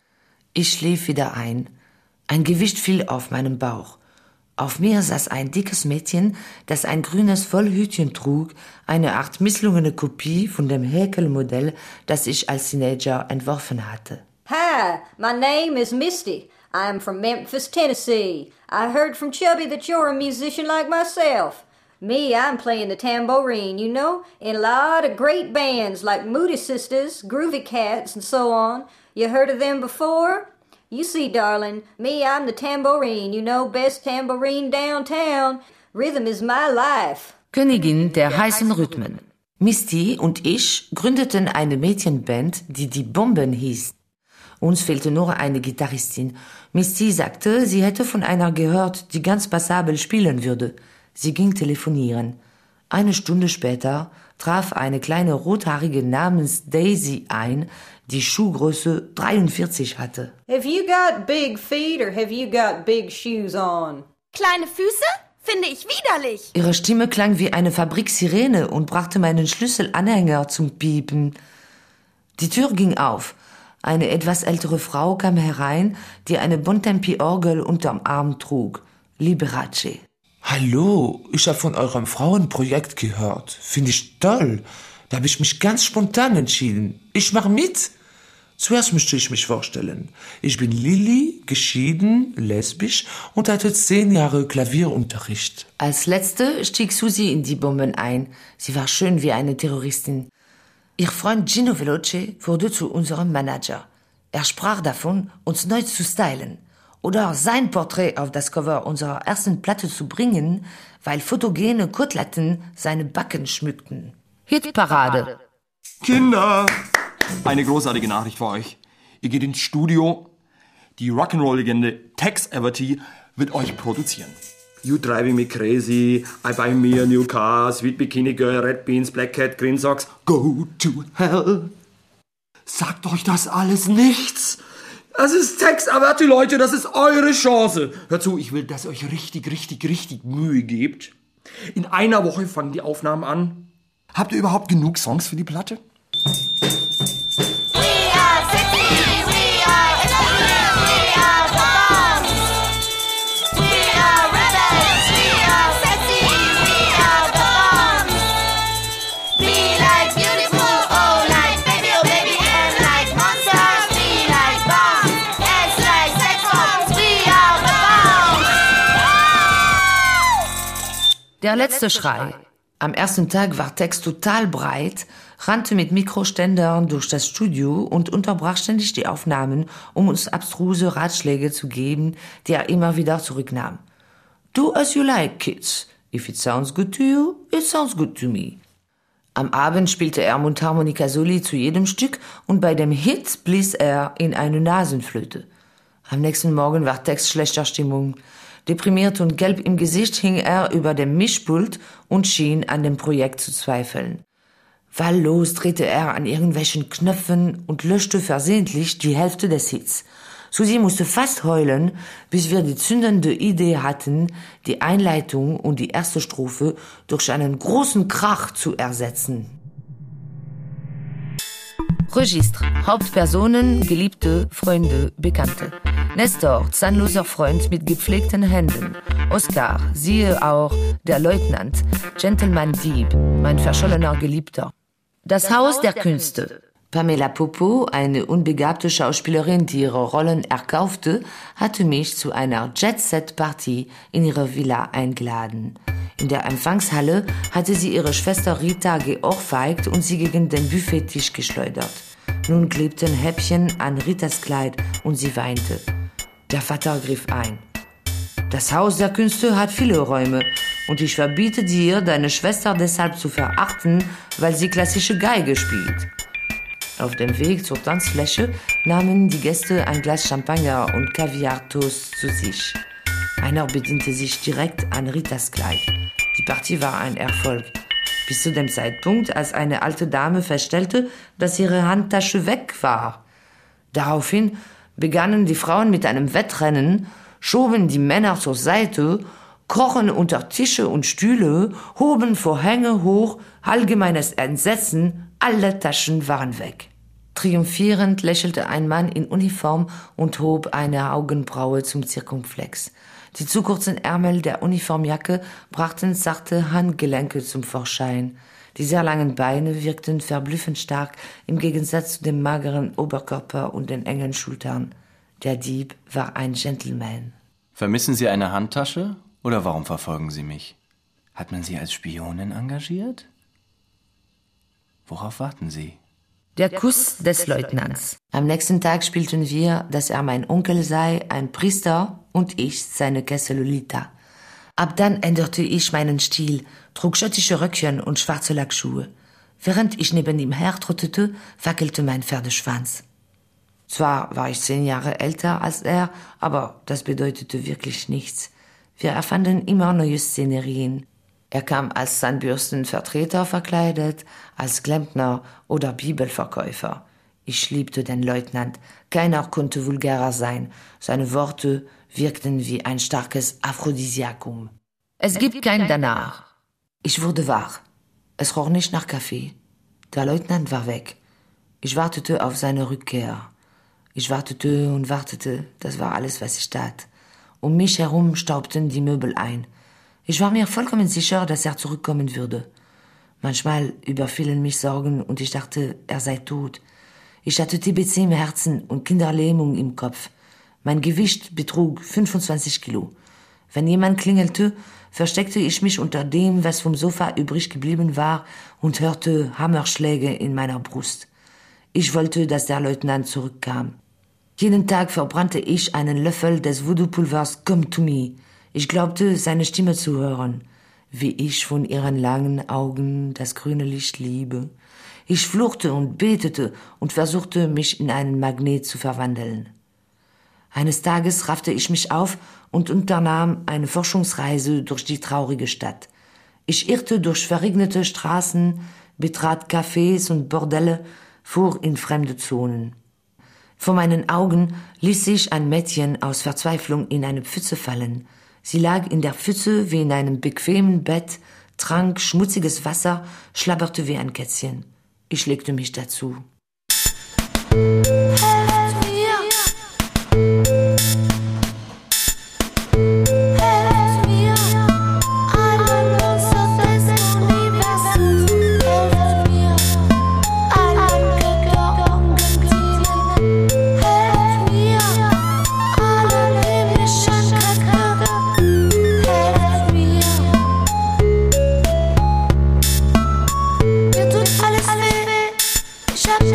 Ich schlief wieder ein. Ein Gewicht fiel auf meinen Bauch. Auf mir saß ein dickes Mädchen, das ein grünes Wollhütchen trug, eine Art misslungene Kopie von dem Häkelmodell, das ich als Teenager entworfen hatte. Hi, my name is Misty. I'm from Memphis, Tennessee. I heard from Chubby that you're a musician like myself. Me, I'm playing the tambourine, you know, in a lot of great bands like Moody Sisters, Groovy Cats, and so on. You heard of them before? You see, darling, me, I'm the tambourine, you know, best tambourine downtown. Rhythm is my life. Königin der heißen Rhythmen. Misty und ich gründeten eine Mädchenband, die die Bomben hieß. Uns fehlte nur eine Gitarristin. Misty sagte, sie hätte von einer gehört, die ganz passabel spielen würde. Sie ging telefonieren. Eine Stunde später traf eine kleine Rothaarige namens Daisy ein, die Schuhgröße dreiundvierzig hatte. Have you got big feet or have you got big shoes on? Kleine Füße? Finde ich widerlich. Ihre Stimme klang wie eine Fabriksirene und brachte meinen Schlüsselanhänger zum Piepen. Die Tür ging auf. Eine etwas ältere Frau kam herein, die eine Bontempi-Orgel unterm Arm trug. Liberace. Hallo, ich habe von eurem Frauenprojekt gehört. Finde ich toll. Da habe ich mich ganz spontan entschieden. Ich mache mit. Zuerst möchte ich mich vorstellen. Ich bin Lilly, geschieden, lesbisch und hatte zehn Jahre Klavierunterricht. Als letzte stieg Susi in die Bomben ein. Sie war schön wie eine Terroristin. Ihr Freund Gino Veloce wurde zu unserem Manager. Er sprach davon, uns neu zu stylen oder sein Porträt auf das Cover unserer ersten Platte zu bringen, weil fotogene Koteletten seine Backen schmückten. Hitparade. Kinder, eine großartige Nachricht für euch. Ihr geht ins Studio. Die Rock'n'Roll-Legende Tex Everty wird euch produzieren. You driving me crazy, I buy me a new car, Sweet Bikini Girl, Red Beans, Black Cat, Green Socks, go to hell. Sagt euch das alles nichts? Das ist Tex Everty, Leute, das ist eure Chance. Hört zu, ich will, dass ihr euch richtig, richtig, richtig Mühe gebt. In einer Woche fangen die Aufnahmen an. Habt ihr überhaupt genug Songs für die Platte? Der letzte Schrei. Am ersten Tag war Tex total breit, rannte mit Mikroständern durch das Studio und unterbrach ständig die Aufnahmen, um uns abstruse Ratschläge zu geben, die er immer wieder zurücknahm. Do as you like, kids. If it sounds good to you, it sounds good to me. Am Abend spielte er Mundharmonika Soli zu jedem Stück und bei dem Hit blies er in eine Nasenflöte. Am nächsten Morgen war Tex schlechter Stimmung. Deprimiert und gelb im Gesicht hing er über dem Mischpult und schien an dem Projekt zu zweifeln. Wahllos drehte er an irgendwelchen Knöpfen und löschte versehentlich die Hälfte des Hits. Susi musste fast heulen, bis wir die zündende Idee hatten, die Einleitung und die erste Strophe durch einen großen Krach zu ersetzen. Registre, Hauptpersonen, Geliebte, Freunde, Bekannte. Nestor, zahnloser Freund mit gepflegten Händen. Oskar, siehe auch der Leutnant, Gentleman Dieb, mein verschollener Geliebter. Das Haus der Künste. Pamela Popo, eine unbegabte Schauspielerin, die ihre Rollen erkaufte, hatte mich zu einer Jet-Set-Party in ihre Villa eingeladen. In der Empfangshalle hatte sie ihre Schwester Rita geohrfeigt und sie gegen den Buffettisch geschleudert. Nun klebten Häppchen an Ritas Kleid und sie weinte. Der Vater griff ein. Das Haus der Künste hat viele Räume und ich verbiete dir, deine Schwester deshalb zu verachten, weil sie klassische Geige spielt. Auf dem Weg zur Tanzfläche nahmen die Gäste ein Glas Champagner und Kaviar-Toast zu sich. Einer bediente sich direkt an Ritas Kleid. Die Partie war ein Erfolg. Bis zu dem Zeitpunkt, als eine alte Dame feststellte, dass ihre Handtasche weg war. Daraufhin begannen die Frauen mit einem Wettrennen, schoben die Männer zur Seite, krochen unter Tische und Stühle, hoben Vorhänge hoch, allgemeines Entsetzen, alle Taschen waren weg. Triumphierend lächelte ein Mann in Uniform und hob eine Augenbraue zum Zirkumflex. Die zu kurzen Ärmel der Uniformjacke brachten sachte Handgelenke zum Vorschein. Die sehr langen Beine wirkten verblüffend stark im Gegensatz zu dem mageren Oberkörper und den engen Schultern. Der Dieb war ein Gentleman. Vermissen Sie eine Handtasche oder warum verfolgen Sie mich? Hat man Sie als Spionin engagiert? Worauf warten Sie? Der Kuss des Leutnants. Am nächsten Tag spielten wir, dass er mein Onkel sei, ein Priester und ich seine Kesse Lolita. Ab dann änderte ich meinen Stil, trug schottische Röckchen und schwarze Lackschuhe. Während ich neben ihm hertrottete, wackelte mein Pferdeschwanz. Zwar war ich zehn Jahre älter als er, aber das bedeutete wirklich nichts. Wir erfanden immer neue Szenerien. Er kam als Zahnbürstenvertreter verkleidet, als Klempner oder Bibelverkäufer. Ich liebte den Leutnant. Keiner konnte vulgärer sein. Seine Worte wirkten wie ein starkes Aphrodisiakum. Es gibt kein Danach. Ich wurde wach. Es roch nicht nach Kaffee. Der Leutnant war weg. Ich wartete auf seine Rückkehr. Ich wartete und wartete. Das war alles, was ich tat. Um mich herum staubten die Möbel ein. Ich war mir vollkommen sicher, dass er zurückkommen würde. Manchmal überfielen mich Sorgen und ich dachte, er sei tot. Ich hatte T B C im Herzen und Kinderlähmung im Kopf. Mein Gewicht betrug fünfundzwanzig Kilo. Wenn jemand klingelte, versteckte ich mich unter dem, was vom Sofa übrig geblieben war, und hörte Hammerschläge in meiner Brust. Ich wollte, dass der Leutnant zurückkam. Jeden Tag verbrannte ich einen Löffel des Voodoo-Pulvers Come to Me. Ich glaubte, seine Stimme zu hören, wie ich von ihren langen Augen das grüne Licht liebe. Ich fluchte und betete und versuchte, mich in einen Magnet zu verwandeln. Eines Tages raffte ich mich auf und unternahm eine Forschungsreise durch die traurige Stadt. Ich irrte durch verregnete Straßen, betrat Cafés und Bordelle, fuhr in fremde Zonen. Vor meinen Augen ließ sich ein Mädchen aus Verzweiflung in eine Pfütze fallen. Sie lag in der Pfütze wie in einem bequemen Bett, trank schmutziges Wasser, schlabberte wie ein Kätzchen. Ich legte mich dazu. Shut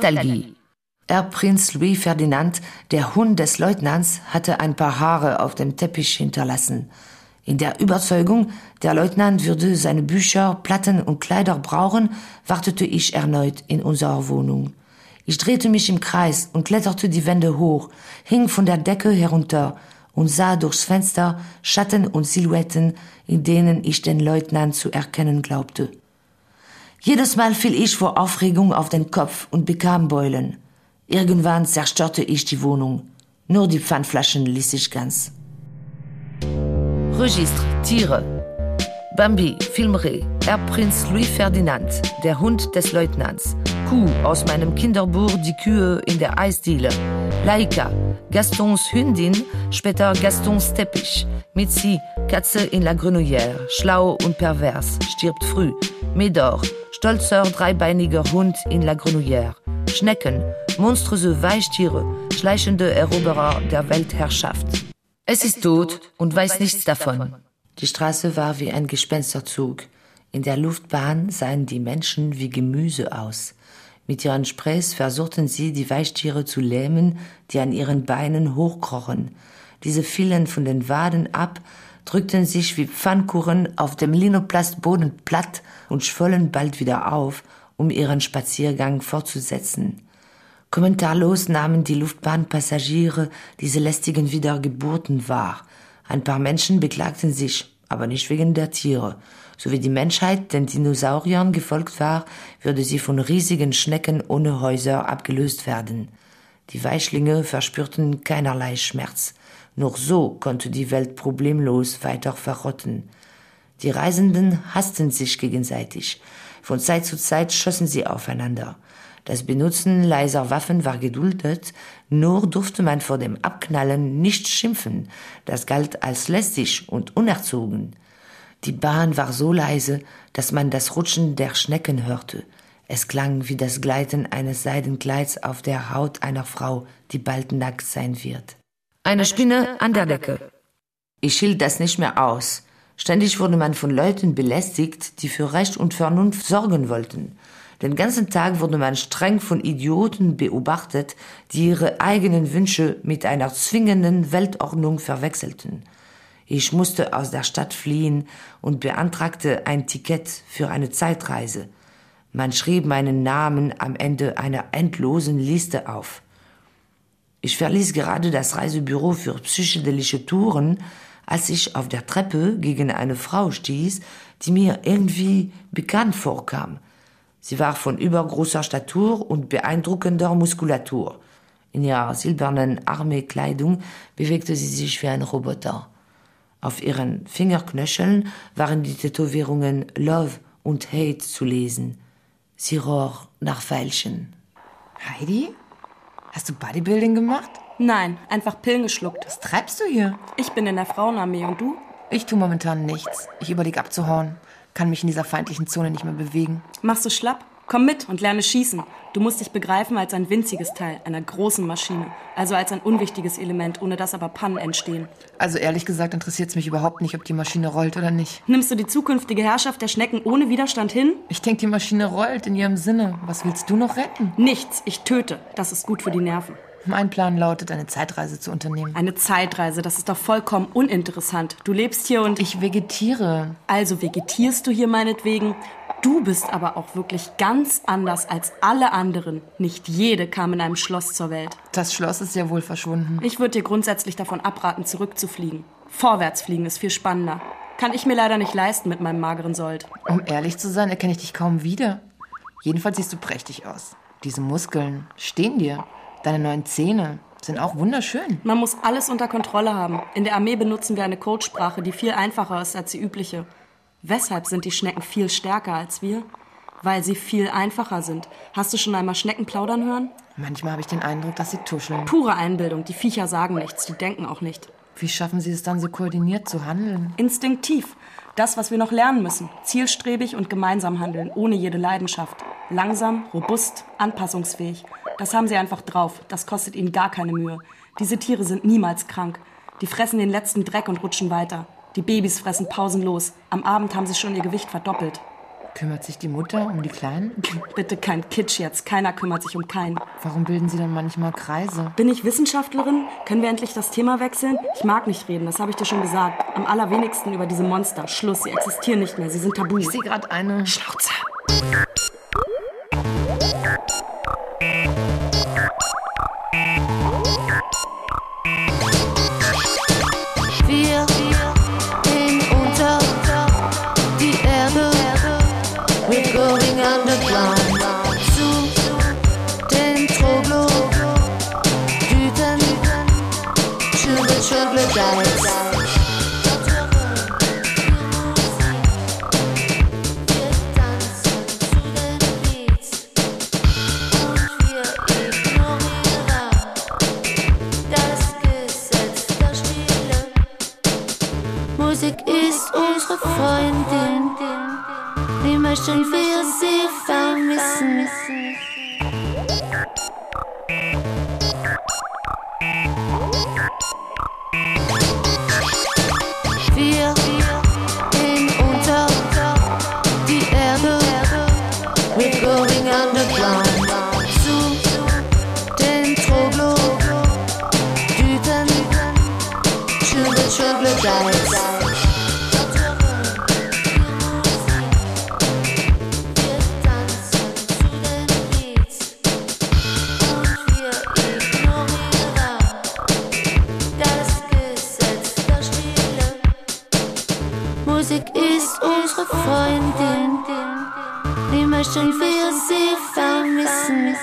Nostalgie. Erbprinz Louis Ferdinand, der Hund des Leutnants, hatte ein paar Haare auf dem Teppich hinterlassen. In der Überzeugung, der Leutnant würde seine Bücher, Platten und Kleider brauchen, wartete ich erneut in unserer Wohnung. Ich drehte mich im Kreis und kletterte die Wände hoch, hing von der Decke herunter und sah durchs Fenster Schatten und Silhouetten, in denen ich den Leutnant zu erkennen glaubte. Jedes Mal fiel ich vor Aufregung auf den Kopf und bekam Beulen. Irgendwann zerstörte ich die Wohnung. Nur die Pfandflaschen ließ ich ganz. Registre, Tiere. Bambi, Filmreh, Erbprinz Louis Ferdinand, der Hund des Leutnants. Kuh aus meinem Kinderbuch Die Kühe in der Eisdiele. Laika, Gastons Hündin, später Gastons Teppich. Mitzi, Katze in la Grenouillère, schlau und pervers, stirbt früh. Médor, stolzer, dreibeiniger Hund in la Grenouillère. Schnecken, monströse Weichtiere, schleichende Eroberer der Weltherrschaft. Es ist tot und weiß nichts davon. Die Straße war wie ein Gespensterzug. In der Luftbahn sahen die Menschen wie Gemüse aus. Mit ihren Sprays versuchten sie, die Weichtiere zu lähmen, die an ihren Beinen hochkrochen. Diese fielen von den Waden ab, drückten sich wie Pfannkuchen auf dem Linoplastboden platt und schwollen bald wieder auf, um ihren Spaziergang fortzusetzen. Kommentarlos nahmen die Luftbahnpassagiere diese lästigen Wiedergeburten wahr. Ein paar Menschen beklagten sich, aber nicht wegen der Tiere. So wie die Menschheit den Dinosauriern gefolgt war, würde sie von riesigen Schnecken ohne Häuser abgelöst werden. Die Weichlinge verspürten keinerlei Schmerz. Nur so konnte die Welt problemlos weiter verrotten. Die Reisenden hassten sich gegenseitig. Von Zeit zu Zeit schossen sie aufeinander. Das Benutzen leiser Waffen war geduldet, nur durfte man vor dem Abknallen nicht schimpfen. Das galt als lästig und unerzogen. Die Bahn war so leise, dass man das Rutschen der Schnecken hörte. Es klang wie das Gleiten eines Seidenkleids auf der Haut einer Frau, die bald nackt sein wird. Eine Spinne an der Decke. Ich hielt das nicht mehr aus. Ständig wurde man von Leuten belästigt, die für Recht und Vernunft sorgen wollten. Den ganzen Tag wurde man streng von Idioten beobachtet, die ihre eigenen Wünsche mit einer zwingenden Weltordnung verwechselten. Ich musste aus der Stadt fliehen und beantragte ein Ticket für eine Zeitreise. Man schrieb meinen Namen am Ende einer endlosen Liste auf. Ich verließ gerade das Reisebüro für psychedelische Touren, als ich auf der Treppe gegen eine Frau stieß, die mir irgendwie bekannt vorkam. Sie war von übergroßer Statur und beeindruckender Muskulatur. In ihrer silbernen Armeekleidung bewegte sie sich wie ein Roboter. Auf ihren Fingerknöcheln waren die Tätowierungen Love und Hate zu lesen. Sie roch nach Veilchen. Heidi? Hast du Bodybuilding gemacht? Nein, einfach Pillen geschluckt. Was treibst du hier? Ich bin in der Frauenarmee und du? Ich tue momentan nichts. Ich überlege abzuhauen. Kann mich in dieser feindlichen Zone nicht mehr bewegen. Machst du schlapp? Komm mit und lerne schießen. Du musst dich begreifen als ein winziges Teil einer großen Maschine. Also als ein unwichtiges Element, ohne dass aber Pannen entstehen. Also ehrlich gesagt interessiert es mich überhaupt nicht, ob die Maschine rollt oder nicht. Nimmst du die zukünftige Herrschaft der Schnecken ohne Widerstand hin? Ich denke, die Maschine rollt in ihrem Sinne. Was willst du noch retten? Nichts. Ich töte. Das ist gut für die Nerven. Mein Plan lautet, eine Zeitreise zu unternehmen. Eine Zeitreise, das ist doch vollkommen uninteressant. Du lebst hier und... Ich vegetiere. Also vegetierst du hier meinetwegen. Du bist aber auch wirklich ganz anders als alle anderen. Nicht jede kam in einem Schloss zur Welt. Das Schloss ist ja wohl verschwunden. Ich würde dir grundsätzlich davon abraten, zurückzufliegen. Vorwärtsfliegen ist viel spannender. Kann ich mir leider nicht leisten mit meinem mageren Sold. Um ehrlich zu sein, erkenne ich dich kaum wieder. Jedenfalls siehst du prächtig aus. Diese Muskeln stehen dir. Deine neuen Zähne sind auch wunderschön. Man muss alles unter Kontrolle haben. In der Armee benutzen wir eine Codesprache, die viel einfacher ist als die übliche. Weshalb sind die Schnecken viel stärker als wir? Weil sie viel einfacher sind. Hast du schon einmal Schnecken plaudern hören? Manchmal habe ich den Eindruck, dass sie tuscheln. Pure Einbildung. Die Viecher sagen nichts, die denken auch nicht. Wie schaffen sie es dann, so koordiniert zu handeln? Instinktiv. Das, was wir noch lernen müssen. Zielstrebig und gemeinsam handeln, ohne jede Leidenschaft. Langsam, robust, anpassungsfähig. Das haben sie einfach drauf. Das kostet ihnen gar keine Mühe. Diese Tiere sind niemals krank. Die fressen den letzten Dreck und rutschen weiter. Die Babys fressen pausenlos. Am Abend haben sie schon ihr Gewicht verdoppelt. Kümmert sich die Mutter um die Kleinen? Bitte kein Kitsch jetzt. Keiner kümmert sich um keinen. Warum bilden Sie dann manchmal Kreise? Bin ich Wissenschaftlerin? Können wir endlich das Thema wechseln? Ich mag nicht reden, das habe ich dir schon gesagt. Am allerwenigsten über diese Monster. Schluss, sie existieren nicht mehr, sie sind tabu. Ich sehe gerade eine... Schnauze. Wir gehen unter die Erde. We're going underground. Zu den Troglodyten. Sugar, Troglodytes. Musik ist unsere Freundin, wie möchten wir sie vermissen? Wir gehen unter die Erde, we're going underground. Zu den Troglodyten, Sugar, Troglodytes. Musik ist unsere Freundin, wie möchten wir sie vermissen?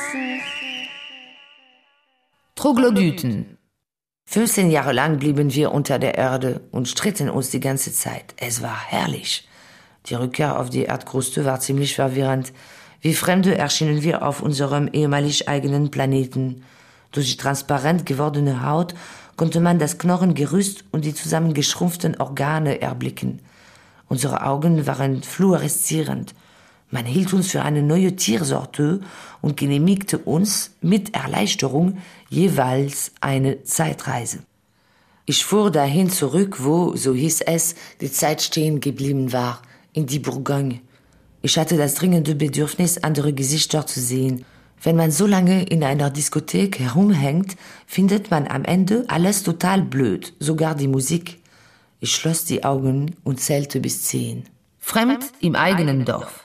Troglodyten. fünfzehn Jahre lang blieben wir unter der Erde und stritten uns die ganze Zeit. Es war herrlich. Die Rückkehr auf die Erdkruste war ziemlich verwirrend. Wie Fremde erschienen wir auf unserem ehemalig eigenen Planeten. Durch die transparent gewordene Haut konnte man das Knochengerüst und die zusammengeschrumpften Organe erblicken. Unsere Augen waren fluoreszierend. Man hielt uns für eine neue Tiersorte und genehmigte uns mit Erleichterung jeweils eine Zeitreise. Ich fuhr dahin zurück, wo, so hieß es, die Zeit stehen geblieben war, in die Bourgogne. Ich hatte das dringende Bedürfnis, andere Gesichter zu sehen. Wenn man so lange in einer Diskothek herumhängt, findet man am Ende alles total blöd, sogar die Musik. Ich schloss die Augen und zählte bis zehn. Fremd im eigenen Dorf.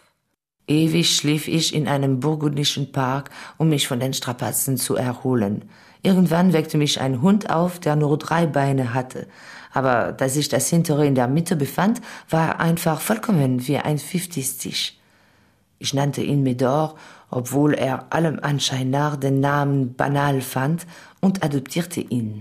Ewig schlief ich in einem burgundischen Park, um mich von den Strapazen zu erholen. Irgendwann weckte mich ein Hund auf, der nur drei Beine hatte. Aber da sich das hintere in der Mitte befand, war er einfach vollkommen wie ein Fifty-Stich. Ich nannte ihn Medor, obwohl er allem Anschein nach den Namen banal fand, und adoptierte ihn.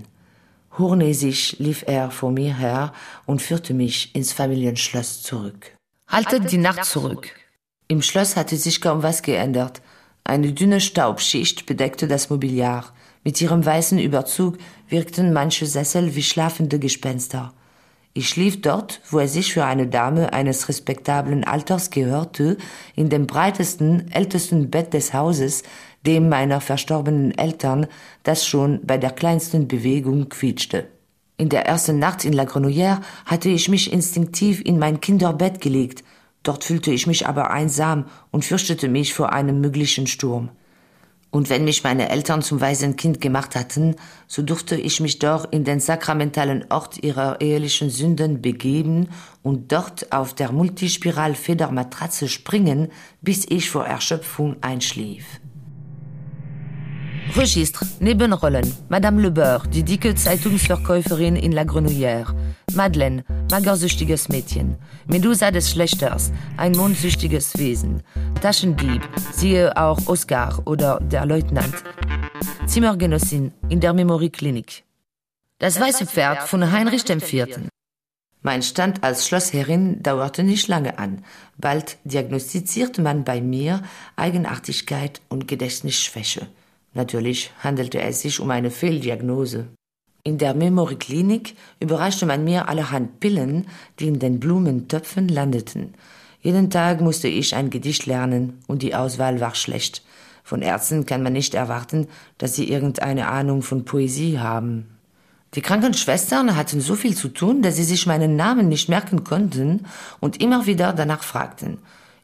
Hurnäsig lief er vor mir her und führte mich ins Familienschloss zurück. Haltet die Nacht zurück. Im Schloss hatte sich kaum was geändert. Eine dünne Staubschicht bedeckte das Mobiliar. Mit ihrem weißen Überzug wirkten manche Sessel wie schlafende Gespenster. Ich schlief dort, wo er sich für eine Dame eines respektablen Alters gehörte, in dem breitesten, ältesten Bett des Hauses, dem meiner verstorbenen Eltern, das schon bei der kleinsten Bewegung quietschte. In der ersten Nacht in La Grenouillère hatte ich mich instinktiv in mein Kinderbett gelegt. Dort fühlte ich mich aber einsam und fürchtete mich vor einem möglichen Sturm. Und wenn mich meine Eltern zum Waisenkind gemacht hatten, so durfte ich mich doch in den sakramentalen Ort ihrer ehelichen Sünden begeben und dort auf der Multispiral-Federmatratze springen, bis ich vor Erschöpfung einschlief. Registre, Nebenrollen, Madame Le Beurre, die dicke Zeitungsverkäuferin in La Grenouillère, Madeleine, magersüchtiges Mädchen, Medusa des Schlechters, ein mondsüchtiges Wesen, Taschendieb, siehe auch Oscar oder der Leutnant, Zimmergenossin in der Memorieklinik. Das weiße Pferd von Heinrich dem Vierten. Mein Stand als Schlossherrin dauerte nicht lange an. Bald diagnostizierte man bei mir Eigenartigkeit und Gedächtnisschwäche. Natürlich handelte es sich um eine Fehldiagnose. In der Memorieklinik überreichte man mir allerhand Pillen, die in den Blumentöpfen landeten. Jeden Tag musste ich ein Gedicht lernen und die Auswahl war schlecht. Von Ärzten kann man nicht erwarten, dass sie irgendeine Ahnung von Poesie haben. Die Krankenschwestern hatten so viel zu tun, dass sie sich meinen Namen nicht merken konnten und immer wieder danach fragten.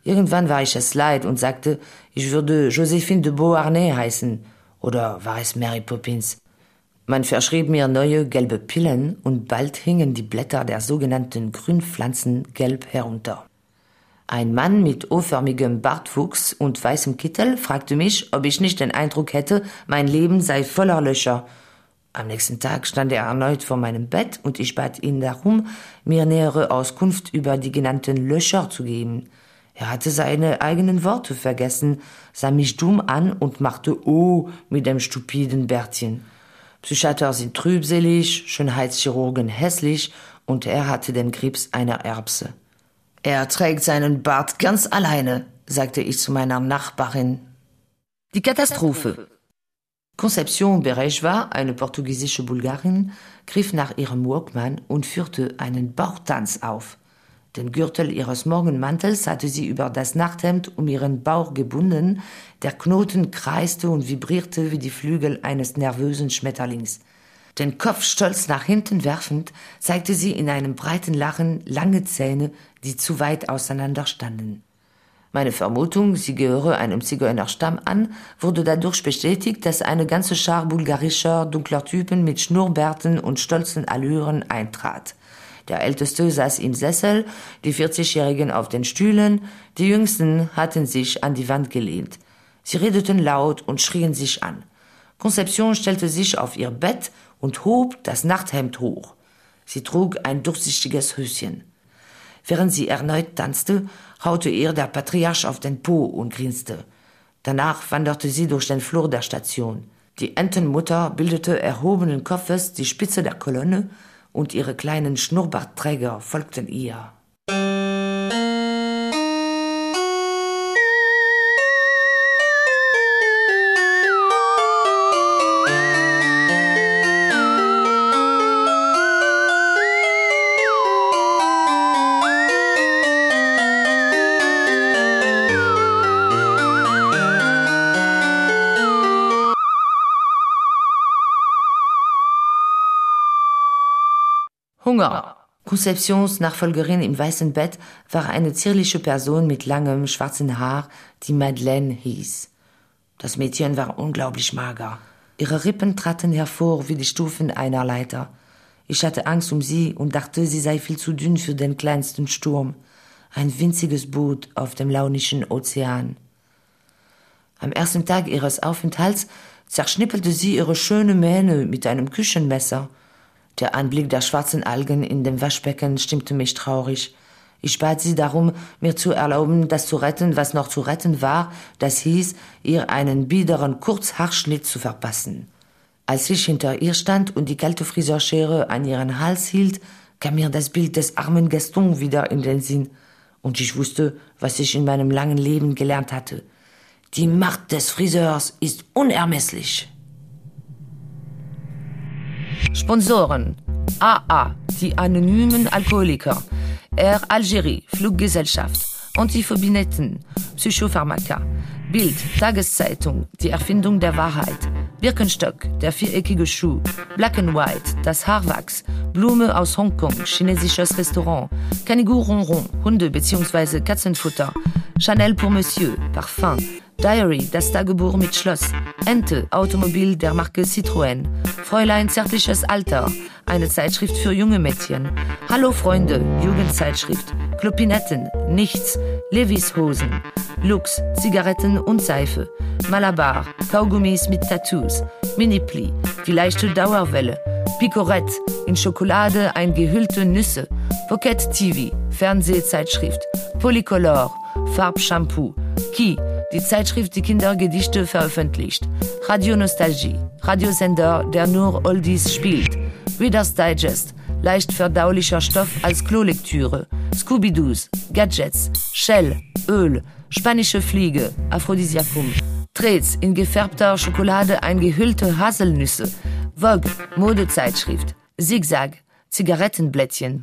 Irgendwann war ich es leid und sagte, ich würde Josephine de Beauharnais heißen. Oder war es Mary Poppins? Man verschrieb mir neue gelbe Pillen und bald hingen die Blätter der sogenannten Grünpflanzen gelb herunter. Ein Mann mit O-förmigem Bartwuchs und weißem Kittel fragte mich, ob ich nicht den Eindruck hätte, mein Leben sei voller Löcher. Am nächsten Tag stand er erneut vor meinem Bett und ich bat ihn darum, mir nähere Auskunft über die genannten Löcher zu geben. Er hatte seine eigenen Worte vergessen, sah mich dumm an und machte Oh mit dem stupiden Bärtchen. Psychiater sind trübselig, Schönheitschirurgen hässlich und er hatte den Krebs einer Erbse. Er trägt seinen Bart ganz alleine, sagte ich zu meiner Nachbarin. Die Katastrophe. Concepción Berejwa, eine portugiesische Bulgarin, griff nach ihrem Walkman und führte einen Bauchtanz auf. Den Gürtel ihres Morgenmantels hatte sie über das Nachthemd um ihren Bauch gebunden, der Knoten kreiste und vibrierte wie die Flügel eines nervösen Schmetterlings. Den Kopf stolz nach hinten werfend, zeigte sie in einem breiten Lachen lange Zähne, die zu weit auseinander standen. Meine Vermutung, sie gehöre einem Zigeunerstamm an, wurde dadurch bestätigt, dass eine ganze Schar bulgarischer, dunkler Typen mit Schnurrbärten und stolzen Allüren eintrat. Der Älteste saß im Sessel, die vierzigjährigen auf den Stühlen, die Jüngsten hatten sich an die Wand gelehnt. Sie redeten laut und schrien sich an. Concepción stellte sich auf ihr Bett und hob das Nachthemd hoch. Sie trug ein durchsichtiges Höschen. Während sie erneut tanzte, haute ihr der Patriarch auf den Po und grinste. Danach wanderte sie durch den Flur der Station. Die Entenmutter bildete erhobenen Kopfes die Spitze der Kolonne und ihre kleinen Schnurrbartträger folgten ihr. Hunger. Concepcions Nachfolgerin im weißen Bett war eine zierliche Person mit langem, schwarzen Haar, die Madeleine hieß. Das Mädchen war unglaublich mager. Ihre Rippen traten hervor wie die Stufen einer Leiter. Ich hatte Angst um sie und dachte, sie sei viel zu dünn für den kleinsten Sturm. Ein winziges Boot auf dem launischen Ozean. Am ersten Tag ihres Aufenthalts zerschnippelte sie ihre schöne Mähne mit einem Küchenmesser. Der Anblick der schwarzen Algen in dem Waschbecken stimmte mich traurig. Ich bat sie darum, mir zu erlauben, das zu retten, was noch zu retten war, das hieß, ihr einen biederen Kurzhaarschnitt zu verpassen. Als ich hinter ihr stand und die kalte Friseurschere an ihren Hals hielt, kam mir das Bild des armen Gaston wieder in den Sinn. Und ich wusste, was ich in meinem langen Leben gelernt hatte. Die Macht des Friseurs ist unermesslich. Sponsoren: A A, die anonymen Alkoholiker, Air Algérie, Fluggesellschaft, Antiphobienetten, Psychopharmaka, Bild, Tageszeitung, die Erfindung der Wahrheit, Birkenstock, der viereckige Schuh, Black and White, das Haarwachs, Blume aus Hongkong, chinesisches Restaurant, Canigou Ronron, Hunde bzw. Katzenfutter, Chanel pour Monsieur, Parfum, Diary, das Tagebuch mit Schloss, Ente, Automobil der Marke Citroën, Fräulein zärtliches Alter, eine Zeitschrift für junge Mädchen, Hallo Freunde, Jugendzeitschrift, Klopinetten, Nichts, Levis Hosen, Lux, Zigaretten und Seife, Malabar, Kaugummis mit Tattoos, Minipli, die leichte Dauerwelle, Picorette, in Schokolade eingehüllte Nüsse, Pocket T V, Fernsehzeitschrift, Polycolor, Farbshampoo, Ki, die Zeitschrift, die Kindergedichte veröffentlicht, Radio Nostalgie, Radiosender, der nur Oldies spielt, Reader's Digest, leicht verdaulicher Stoff als Klolektüre, Scooby-Doos, Gadgets, Shell, Öl, spanische Fliege, Aphrodisiakum, Trets, in gefärbter Schokolade eingehüllte Haselnüsse, Vogue, Modezeitschrift, Zigzag, Zigarettenblättchen.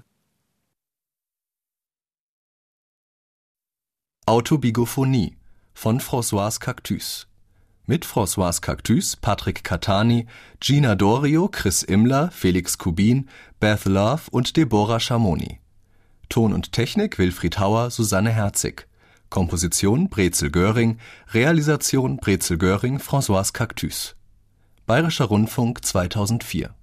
Autobigophonie von Françoise Cactus. Mit Françoise Cactus, Patrick Catani, Gina Dorio, Chris Immler, Felix Kubin, Beth Love und Deborah Schamoni. Ton und Technik Wilfried Hauer, Susanne Herzig. Komposition Brezel Göring, Realisation Brezel Göring, Françoise Cactus. Bayerischer Rundfunk zweitausendvier